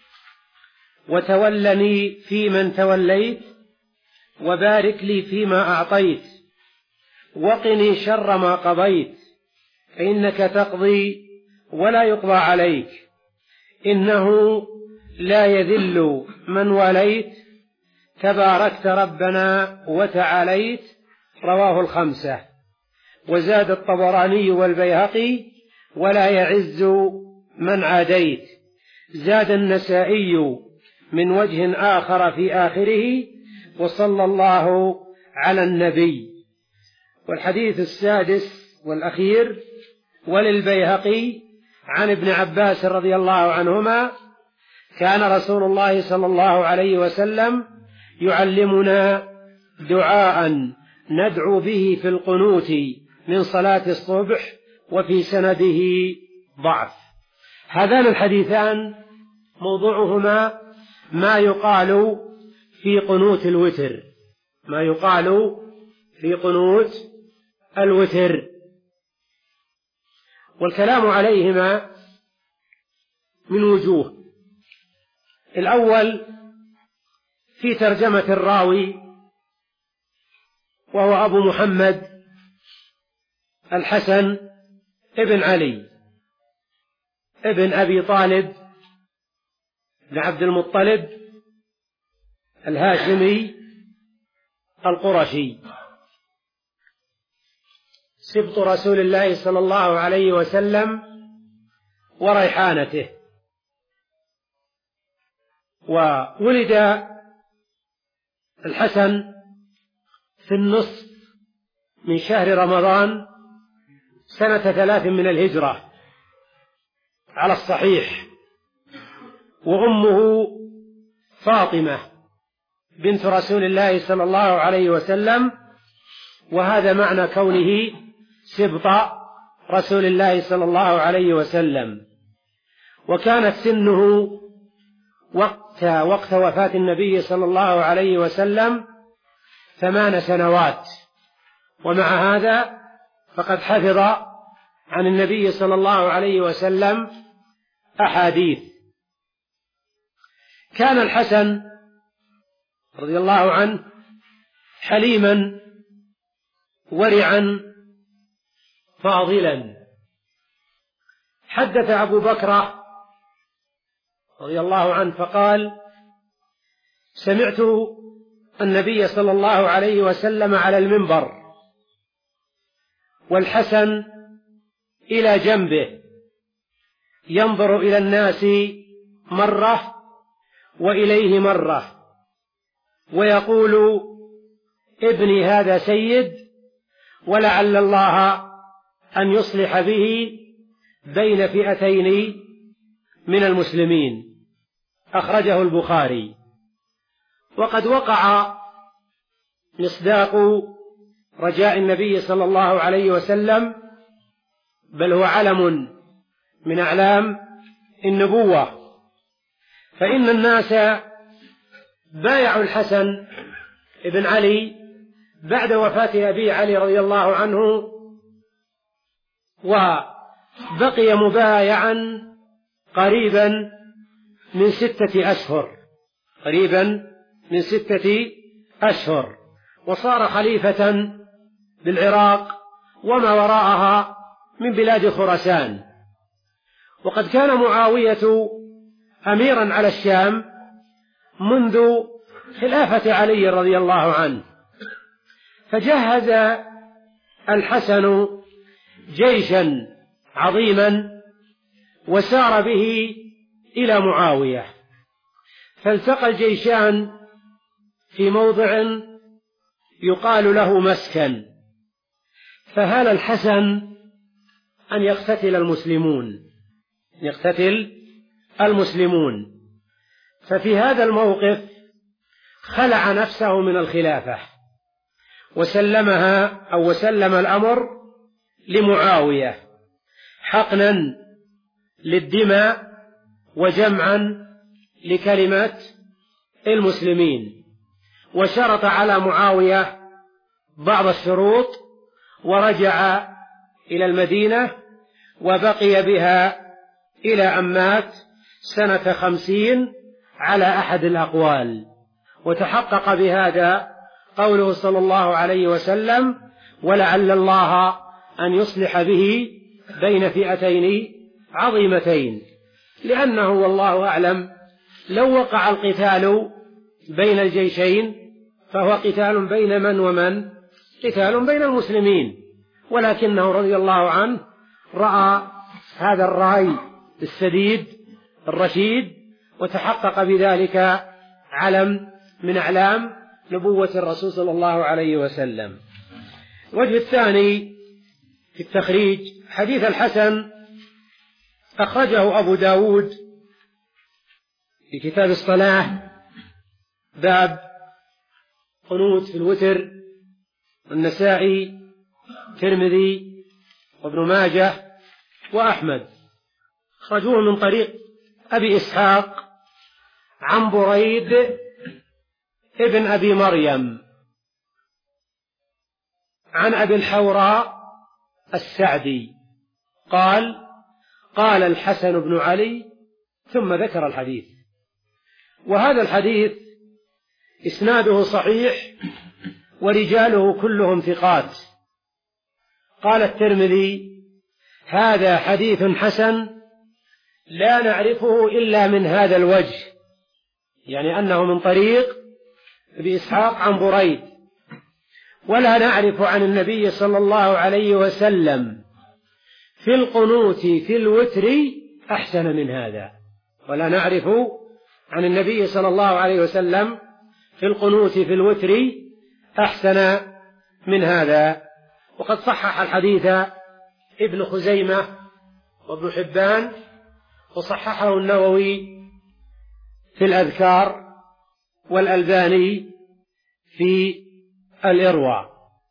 وتولني فيمن توليت، وبارك لي فيما أعطيت، وقني شر ما قضيت، فإنك تقضي ولا يقضى عليك، إنه لا يذل من وليت، تباركت ربنا وتعاليت. رواه الخمسة. وزاد الطبراني والبيهقي: ولا يعز من عاديت. زاد النسائي من وجه آخر في آخره: وصلى الله على النبي. والحديث السادس والأخير وللبيهقي عن ابن عباس رضي الله عنهما: كان رسول الله صلى الله عليه وسلم يعلمنا دعاء ندعو به في القنوت من صلاة الصبح، وفي سنده ضعف. هذان الحديثان موضوعهما ما يقال في قنوت الوتر ما يقال في قنوت الوتر والكلام عليهما من وجوه. الأول في ترجمة الراوي، وهو أبو محمد الحسن ابن علي ابن أبي طالب بن عبد المطلب الهاشمي القرشي، سبط رسول الله صلى الله عليه وسلم وريحانته. وولد الحسن في النصف من شهر رمضان سنة ثلاث من الهجرة على الصحيح، وأمه فاطمة بنت رسول الله صلى الله عليه وسلم، وهذا معنى كونه سبط رسول الله صلى الله عليه وسلم. وكانت سنه وقت وقت وفاة النبي صلى الله عليه وسلم ثمان سنوات، ومع هذا فقد حفظ عن النبي صلى الله عليه وسلم أحاديث. كان الحسن رضي الله عنه حليما ورعا فاضلا. حدث أبو بكر رضي الله عنه فقال: سمعت النبي صلى الله عليه وسلم على المنبر والحسن إلى جنبه ينظر إلى الناس مرة وإليه مرة ويقول: ابني هذا سيد ولعل الله أن يصلح به بين فئتين من المسلمين. أخرجه البخاري. وقد وقع مصداق رجاء النبي صلى الله عليه وسلم، بل هو علم من أعلام النبوة، فإن الناس بايعوا الحسن ابن علي بعد وفاة أبي علي رضي الله عنه، وبقي مبايعا قريبا من ستة أشهر قريبا من ستة أشهر وصار خليفة بالعراق وما وراءها من بلاد خراسان. وقد كان معاوية أميرا على الشام منذ خلافة علي رضي الله عنه، فجهز الحسن جيشا عظيما وسار به إلى معاوية، فالتقى الجيشان في موضع يقال له مسكن، فهال الحسن أن يقتتل المسلمون يقتتل المسلمون ففي هذا الموقف خلع نفسه من الخلافة وسلمها أو وسلم الأمر لمعاوية حقنا للدماء وجمعا لكلمة المسلمين، وشرط على معاوية بعض الشروط ورجع إلى المدينة وبقي بها إلى أن مات سنة خمسين على أحد الأقوال. وتحقق بهذا قوله صلى الله عليه وسلم: ولعل الله أن يصلح به بين فئتين عظيمتين، لأنه والله أعلم لو وقع القتال بين الجيشين فهو قتال بين من ومن؟ قتال بين المسلمين، ولكنه رضي الله عنه رأى هذا الرأي السديد الرشيد وتحقق بذلك علم من أعلام نبوة الرسول صلى الله عليه وسلم. الوجه الثاني في التخريج حديث الحسن أخرجه أبو داود في كتاب الصلاة باب قنوت في الوتر، والنسائي ترمذي وابن ماجه وأحمد أخرجوه من طريق أبي إسحاق عن بريد ابن أبي مريم عن أبي الحوراء السعدي قال: قال الحسن بن علي، ثم ذكر الحديث. وهذا الحديث إسناده صحيح ورجاله كلهم ثقات. قال الترمذي: هذا حديث حسن لا نعرفه إلا من هذا الوجه، يعني أنه من طريق أبي إسحاق عن بريد، ولا نعرف عن النبي صلى الله عليه وسلم في القنوت في الوتر أحسن من هذا، ولا نعرف عن النبي صلى الله عليه وسلم في القنوت في الوتر أحسن من هذا. وقد صحح الحديث ابن خزيمة وابن حبان، وصححه النووي في الأذكار والألباني في الإرواء.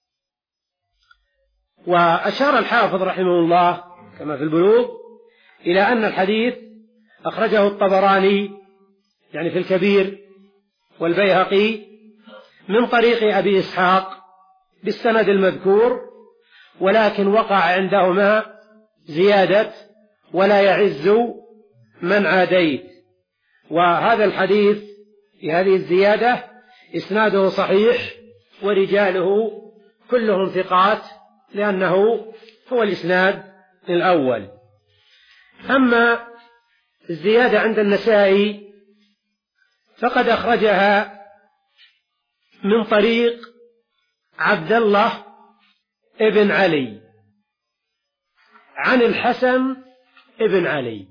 وأشار الحافظ رحمه الله كما في البلوغ إلى أن الحديث أخرجه الطبراني يعني في الكبير والبيهقي من طريق أبي إسحاق بالسند المذكور، ولكن وقع عندهما زيادة: ولا يعز من عاديت. وهذا الحديث في هذه الزيادة إسناده صحيح ورجاله كلهم ثقات، لأنه هو الإسناد الأول. أما الزيادة عند النسائي فقد أخرجها من طريق عبد الله ابن علي عن الحسن ابن علي.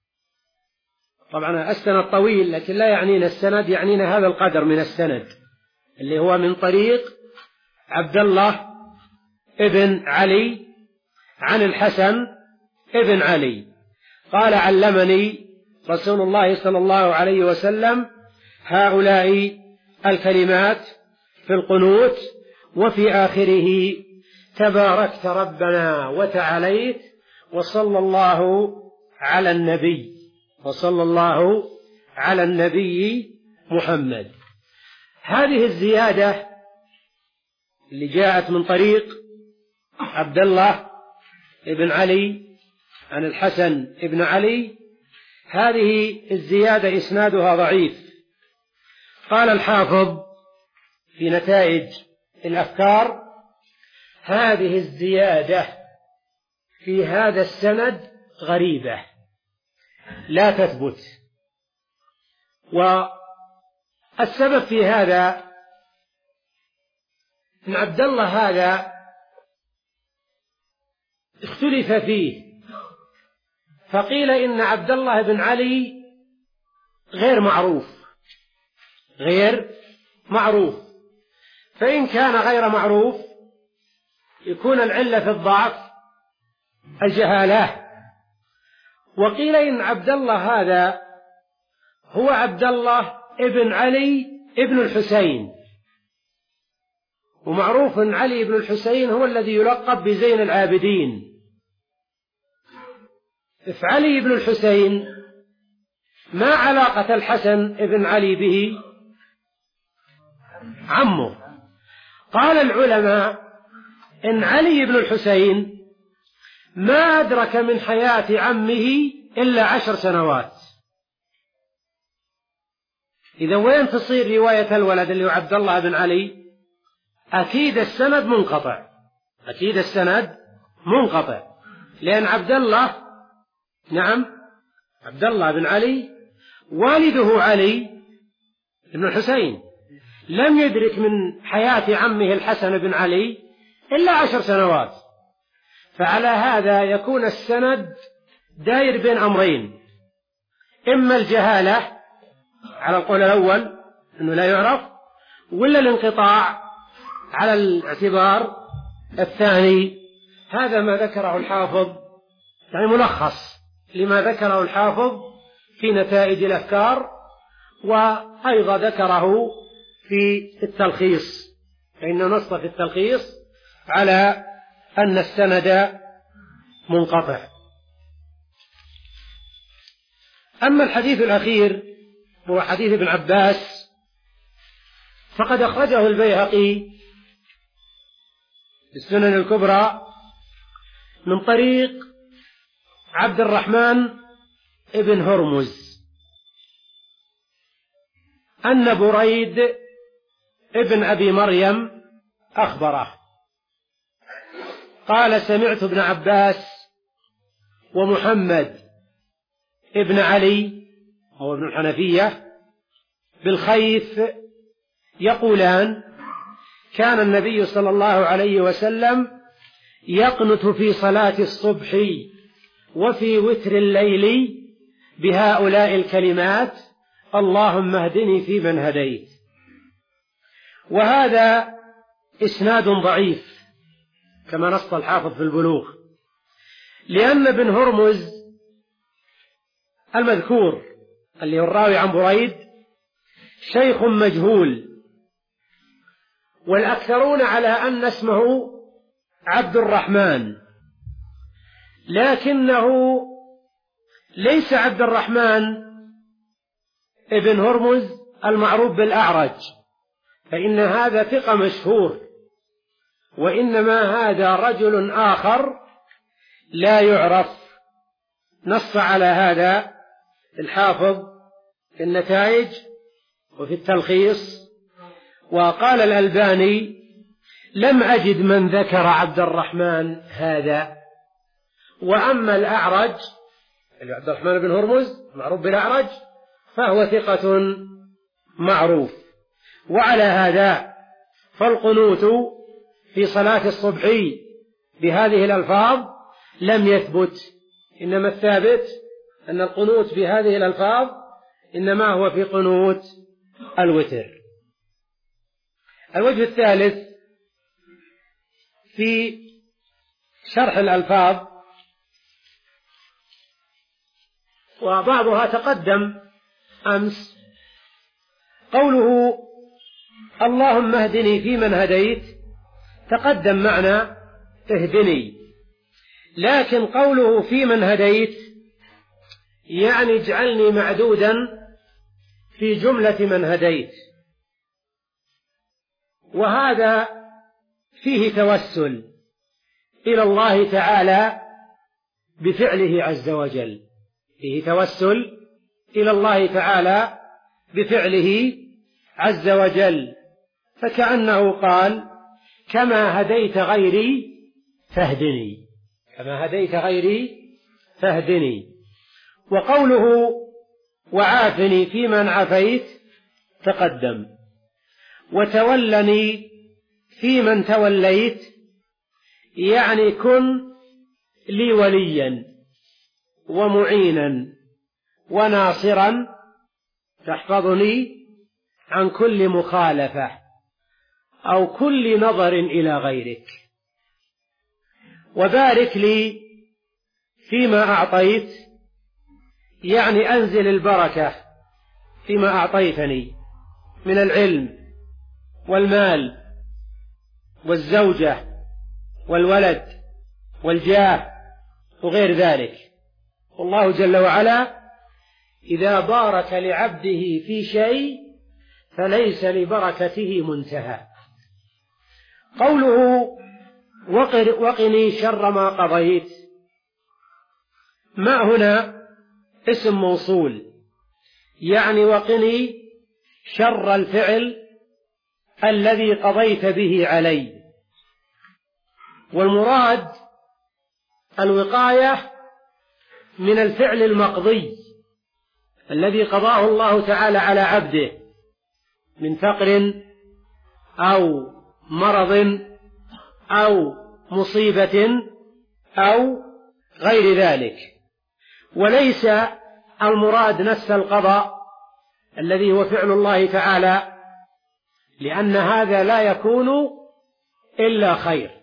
طبعا السند طويل، لكن لا يعنينا السند، يعنينا هذا القدر من السند اللي هو من طريق عبد الله ابن علي عن الحسن ابن علي قال: علمني رسول الله صلى الله عليه وسلم هؤلاء الكلمات في القنوت، وفي آخره: تباركت ربنا وتعاليت، وصلى الله على النبي وصلى الله على النبي محمد. هذه الزيادة اللي جاءت من طريق عبد الله ابن علي عن الحسن ابن علي، هذه الزيادة إسنادها ضعيف. قال الحافظ في نتائج الأفكار: هذه الزيادة في هذا السند غريبة لا تثبت. والسبب في هذا أن عبد الله هذا اختلف فيه، فقيل إن عبد الله بن علي غير معروف غير معروف فإن كان غير معروف يكون العلة في الضعف الجهالة. وقيل إن عبد الله هذا هو عبد الله ابن علي ابن الحسين، ومعروف أن علي بن الحسين هو الذي يلقب بزين العابدين. فعلي بن الحسين ما علاقة الحسن ابن علي به؟ عمه. قال العلماء إن علي بن الحسين ما أدرك من حياة عمه إلا عشر سنوات. إذا وين تصير رواية الولد اللي هو عبد الله بن علي؟ أكيد السند منقطع أكيد السند منقطع لأن عبد الله نعم عبد الله بن علي والده علي بن الحسين لم يدرك من حياة عمه الحسن بن علي إلا عشر سنوات. فعلى هذا يكون السند داير بين أمرين: إما الجهالة على القول الأول أنه لا يعرف، ولا الانقطاع على الاعتبار الثاني. هذا ما ذكره الحافظ، يعني ملخص لما ذكره الحافظ في نتائج الأفكار، وأيضا ذكره في التلخيص، فإنه نص في التلخيص على أن السند منقطع. أما الحديث الأخير هو حديث ابن عباس، فقد أخرجه البيهقي في السنن الكبرى من طريق عبد الرحمن ابن هرمز أن بريد ابن أبي مريم أخبره قال: سمعت ابن عباس ومحمد ابن علي هو ابن الحنفية بالخيث يقولان: كان النبي صلى الله عليه وسلم يقنت في صلاة الصبح وفي وتر الليل بهؤلاء الكلمات: اللهم اهدني فيمن هديت. وهذا إسناد ضعيف كما نص الحافظ في البلوغ، لأن ابن هرمز المذكور اللي هو الراوي عن بريد شيخ مجهول، والأكثرون على أن اسمه عبد الرحمن، لكنه ليس عبد الرحمن ابن هرمز المعروف بالأعرج، فإن هذا ثقة مشهور، وإنما هذا رجل آخر لا يعرف. نص على هذا الحافظ في النتائج وفي التلخيص، وقال الألباني: لم أجد من ذكر عبد الرحمن هذا. وأما الأعرج عبد الرحمن بن هرمز معروف بالأعرج فهو ثقة معروف. وعلى هذا فالقنوت في صلاة الصبح بهذه الألفاظ لم يثبت، إنما الثابت أن القنوت بهذه الألفاظ إنما هو في قنوت الوتر. الوجه الثالث في شرح الألفاظ، وبعضها تقدم أمس، قوله: اللهم اهدني فيمن هديت، تقدم معنى اهدني، لكن قوله فيمن هديت يعني اجعلني معدودا في جملة من هديت، وهذا فيه توسل إلى الله تعالى بفعله عز وجل، فيه توسل إلى الله تعالى بفعله عز وجل، فكأنه قال: كما هديت غيري فاهدني، كما هديت غيري فاهدني. وقوله: وعافني فيمن عافيت تقدم. وتولني فيمن توليت يعني كن لي وليا ومعينا وناصرا تحفظني عن كل مخالفة أو كل نظر إلى غيرك. وبارك لي فيما أعطيت يعني أنزل البركة فيما أعطيتني من العلم والمال والزوجة والولد والجاه وغير ذلك. والله جل وعلا إذا بارك لعبده في شيء فليس لبركته منتهى. قوله: وقني شر ما قضيت، ما هنا اسم موصول، يعني وقني شر الفعل الذي قضيت به علي. والمراد الوقاية من الفعل المقضي الذي قضاه الله تعالى على عبده من فقر أو مرض أو مصيبة أو غير ذلك. وليس المراد نفس القضاء الذي هو فعل الله تعالى، لأن هذا لا يكون إلا خير.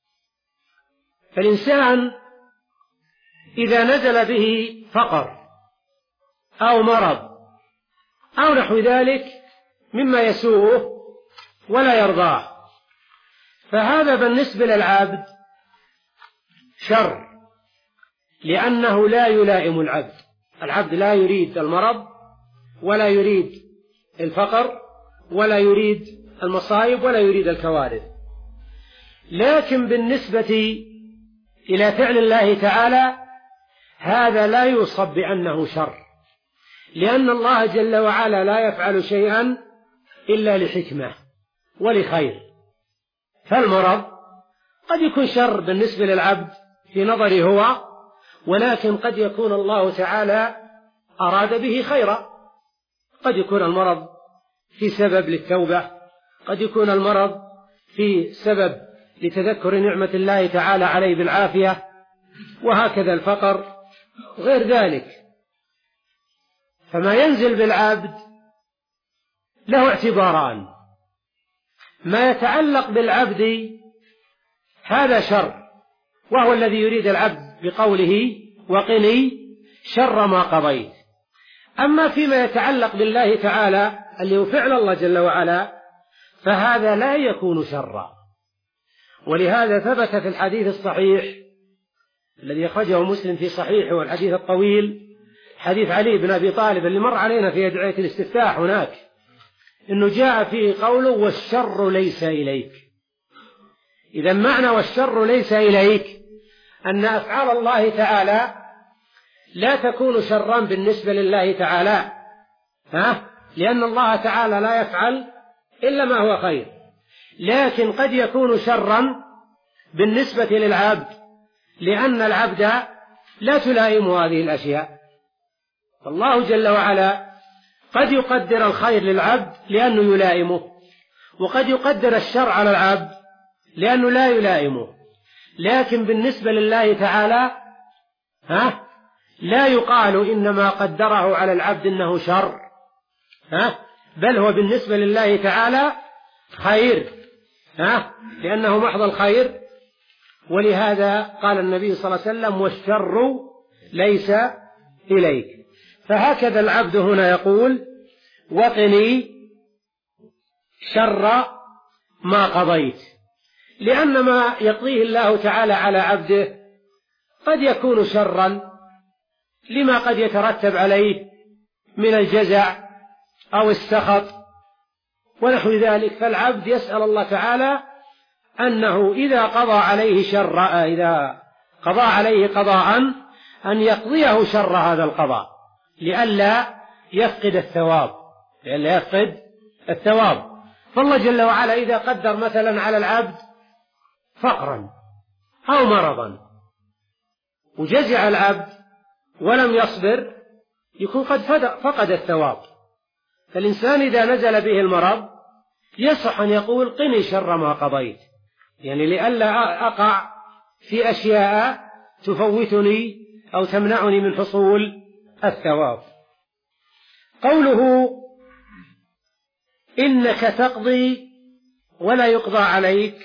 فالإنسان إذا نزل به فقر أو مرض أو نحو ذلك مما يسوءه ولا يرضاه، فهذا بالنسبة للعبد شر، لأنه لا يلائم العبد. العبد لا يريد المرض ولا يريد الفقر ولا يريد المصائب ولا يريد الكوارث. لكن بالنسبة إلى فعل الله تعالى هذا لا يوصف بأنه شر، لأن الله جل وعلا لا يفعل شيئا إلا لحكمة ولخير. فالمرض قد يكون شر بالنسبة للعبد في نظره هو، ولكن قد يكون الله تعالى أراد به خيرا. قد يكون المرض في سبب للتوبة، قد يكون المرض في سبب لتذكر نعمة الله تعالى عليه بالعافية، وهكذا الفقر غير ذلك. فما ينزل بالعبد له اعتباران: ما يتعلق بالعبد هذا شر، وهو الذي يريد العبد بقوله وقني شر ما قضيت. أما فيما يتعلق بالله تعالى اللي هو فعل الله جل وعلا فهذا لا يكون شرا. ولهذا ثبت في الحديث الصحيح الذي أخرجه مسلم في صحيحه، والحديث الطويل حديث علي بن أبي طالب اللي مر علينا في أدعية الاستفتاح هناك، إنه جاء فيه قوله والشر ليس إليك. إذا معنى والشر ليس إليك أن أفعال الله تعالى لا تكون شرا بالنسبة لله تعالى، ها؟ لأن الله تعالى لا يفعل إلا ما هو خير، لكن قد يكون شرا بالنسبة للعبد، لأن العبد لا تلائم هذه الأشياء. فالله جل وعلا قد يقدر الخير للعبد لأنه يلائمه، وقد يقدر الشر على العبد لأنه لا يلائمه، لكن بالنسبة لله تعالى ها لا يقال إنما قدره على العبد إنه شر، ها بل هو بالنسبة لله تعالى خير، ها لأنه محض الخير. ولهذا قال النبي صلى الله عليه وسلم: والشر ليس إليك. فهكذا العبد هنا يقول: وقني شر ما قضيت، لأن ما يقضيه الله تعالى على عبده قد يكون شرا لما قد يترتب عليه من الجزع أو السخط ونحو ذلك. فالعبد يسأل الله تعالى أنه إذا قضى عليه شر إذا قضى عليه قضاء أن يقضيه شر هذا القضاء لئلا يفقد الثواب لئلا يفقد الثواب. فالله جل وعلا إذا قدر مثلا على العبد فقرا أو مرضا وجزع العبد ولم يصبر يكون قد فقد الثواب. فالإنسان إذا نزل به المرض يصح أن يقول: قني شر ما قضيت، يعني لئلا أقع في أشياء تفوتني أو تمنعني من حصول الثواب. قوله: إنك تقضي ولا يقضى عليك،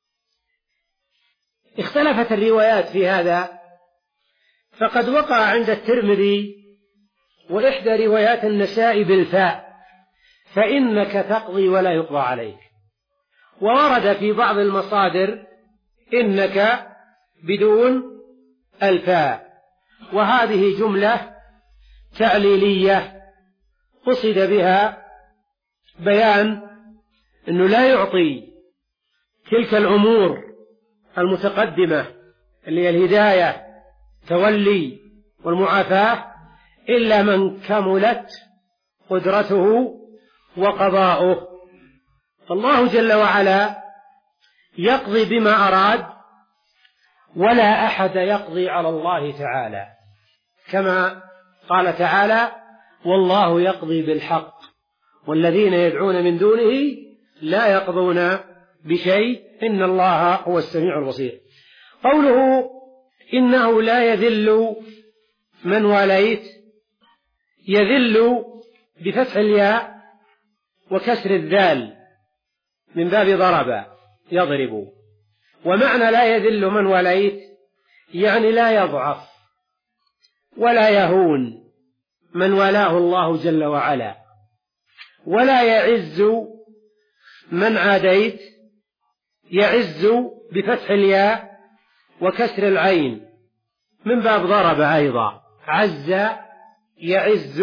اختلفت الروايات في هذا، فقد وقع عند الترمذي وإحدى روايات النساء بالفاء: فإنك تقضي ولا يقضى عليك. وورد في بعض المصادر إنك بدون الفاء، وهذه جملة تعليلية قصد بها بيان أنه لا يعطي تلك الأمور المتقدمة اللي هي الهداية تولي والمعافاة إلا من كملت قدرته وقضاؤه. فالله جل وعلا يقضي بما أراد، ولا أحد يقضي على الله تعالى، كما قال تعالى: والله يقضي بالحق والذين يدعون من دونه لا يقضون بشيء إن الله هو السميع البصير. قوله: إنه لا يذل من واليت، يذل بفتح الياء وكسر الذال من باب ضرب يضرب. ومعنى لا يذل من واليت يعني لا يضعف ولا يهون من والاه الله جل وعلا، ولا يعز من عاديت، يعز بفتح الياء وكسر العين من باب ضرب أيضا، عز يعز،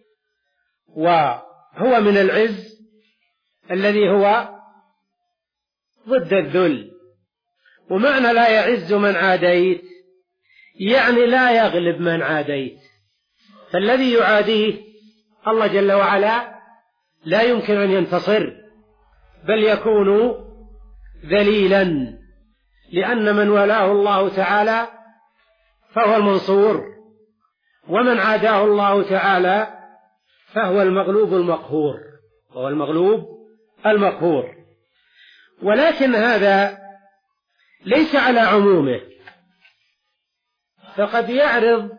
وهو من العز الذي هو ضد الذل. ومعنى لا يعز من عاديت يعني لا يغلب من عاديت، فالذي يعاديه الله جل وعلا لا يمكن أن ينتصر، بل يكون ذليلا، لأن من والاه الله تعالى فهو المنصور، ومن عاداه الله تعالى فهو المغلوب المقهور وهو المغلوب المقهور. ولكن هذا ليس على عمومه، فقد يعرض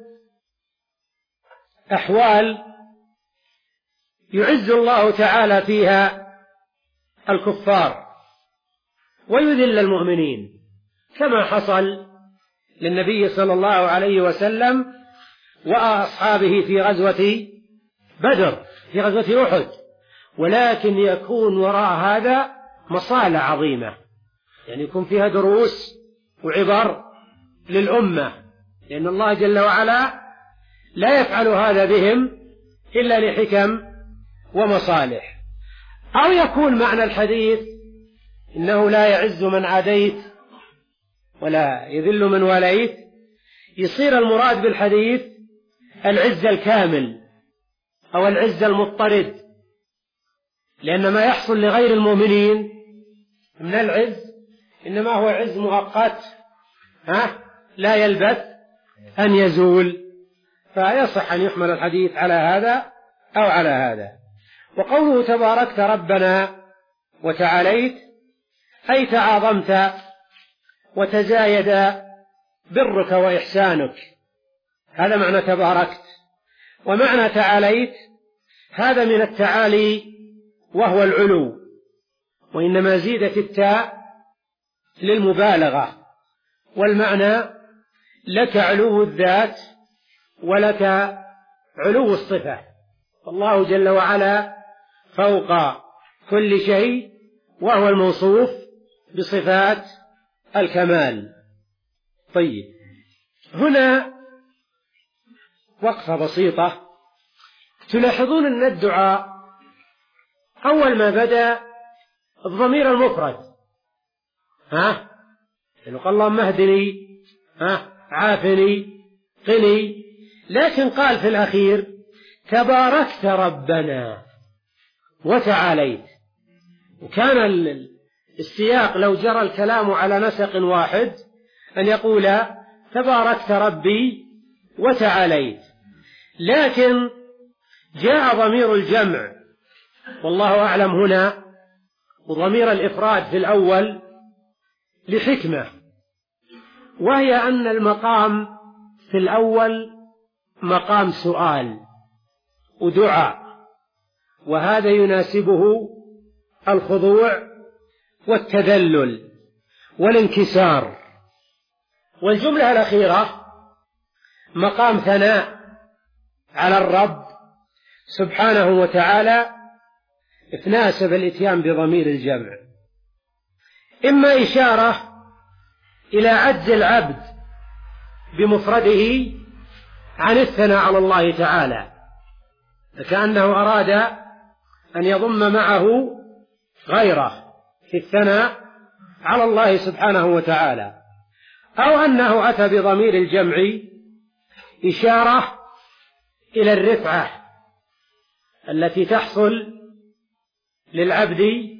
أحوال يعز الله تعالى فيها الكفار ويذل المؤمنين، كما حصل للنبي صلى الله عليه وسلم وأصحابه في غزوة بدر في غزوة أحد. ولكن يكون وراء هذا مصالح عظيمة، يعني يكون فيها دروس وعبر للأمة، لأن الله جل وعلا لا يفعل هذا بهم إلا لحكم ومصالح. أو يكون معنى الحديث إنه لا يعز من عاديت ولا يذل من واليت، يصير المراد بالحديث العز الكامل أو العز المضطرد، لأن ما يحصل لغير المؤمنين من العز إنما هو عز مؤقت ها لا يلبث أن يزول، فيصح أن يحمل الحديث على هذا أو على هذا. وقوله تباركت ربنا وتعاليت أي تعاظمت وتزايد برك وإحسانك، هذا معنى تباركت. ومعنى تعاليت هذا من التعالي وهو العلو، وإنما زيدت التاء للمبالغة، والمعنى لك علو الذات ولك علو الصفة، الله جل وعلا فوق كل شيء وهو الموصوف بصفات الكمال. طيب، هنا وقفة بسيطة. تلاحظون أن الدعاء أول ما بدأ الضمير المفرد، ها يعني قال اللهم اهدني، ها عافني، قني، لكن قال في الأخير تباركت ربنا وتعاليت. وكان السياق لو جرى الكلام على نسق واحد أن يقول تباركت ربي وتعاليت، لكن جاء ضمير الجمع والله أعلم هنا وضمير الإفراد في الأول لحكمة، وهي أن المقام في الأول مقام سؤال ودعاء، وهذا يناسبه الخضوع والتذلل والانكسار. والجملة الأخيرة مقام ثناء على الرب سبحانه وتعالى، تناسب الإتيان بضمير الجمع، إما إشارة إلى عجز العبد بمفرده عن الثناء على الله تعالى، فكأنه أراد أن يضم معه غيره في الثناء على الله سبحانه وتعالى، أو أنه أتى بضمير الجمع إشارة إلى الرفعة التي تحصل للعبد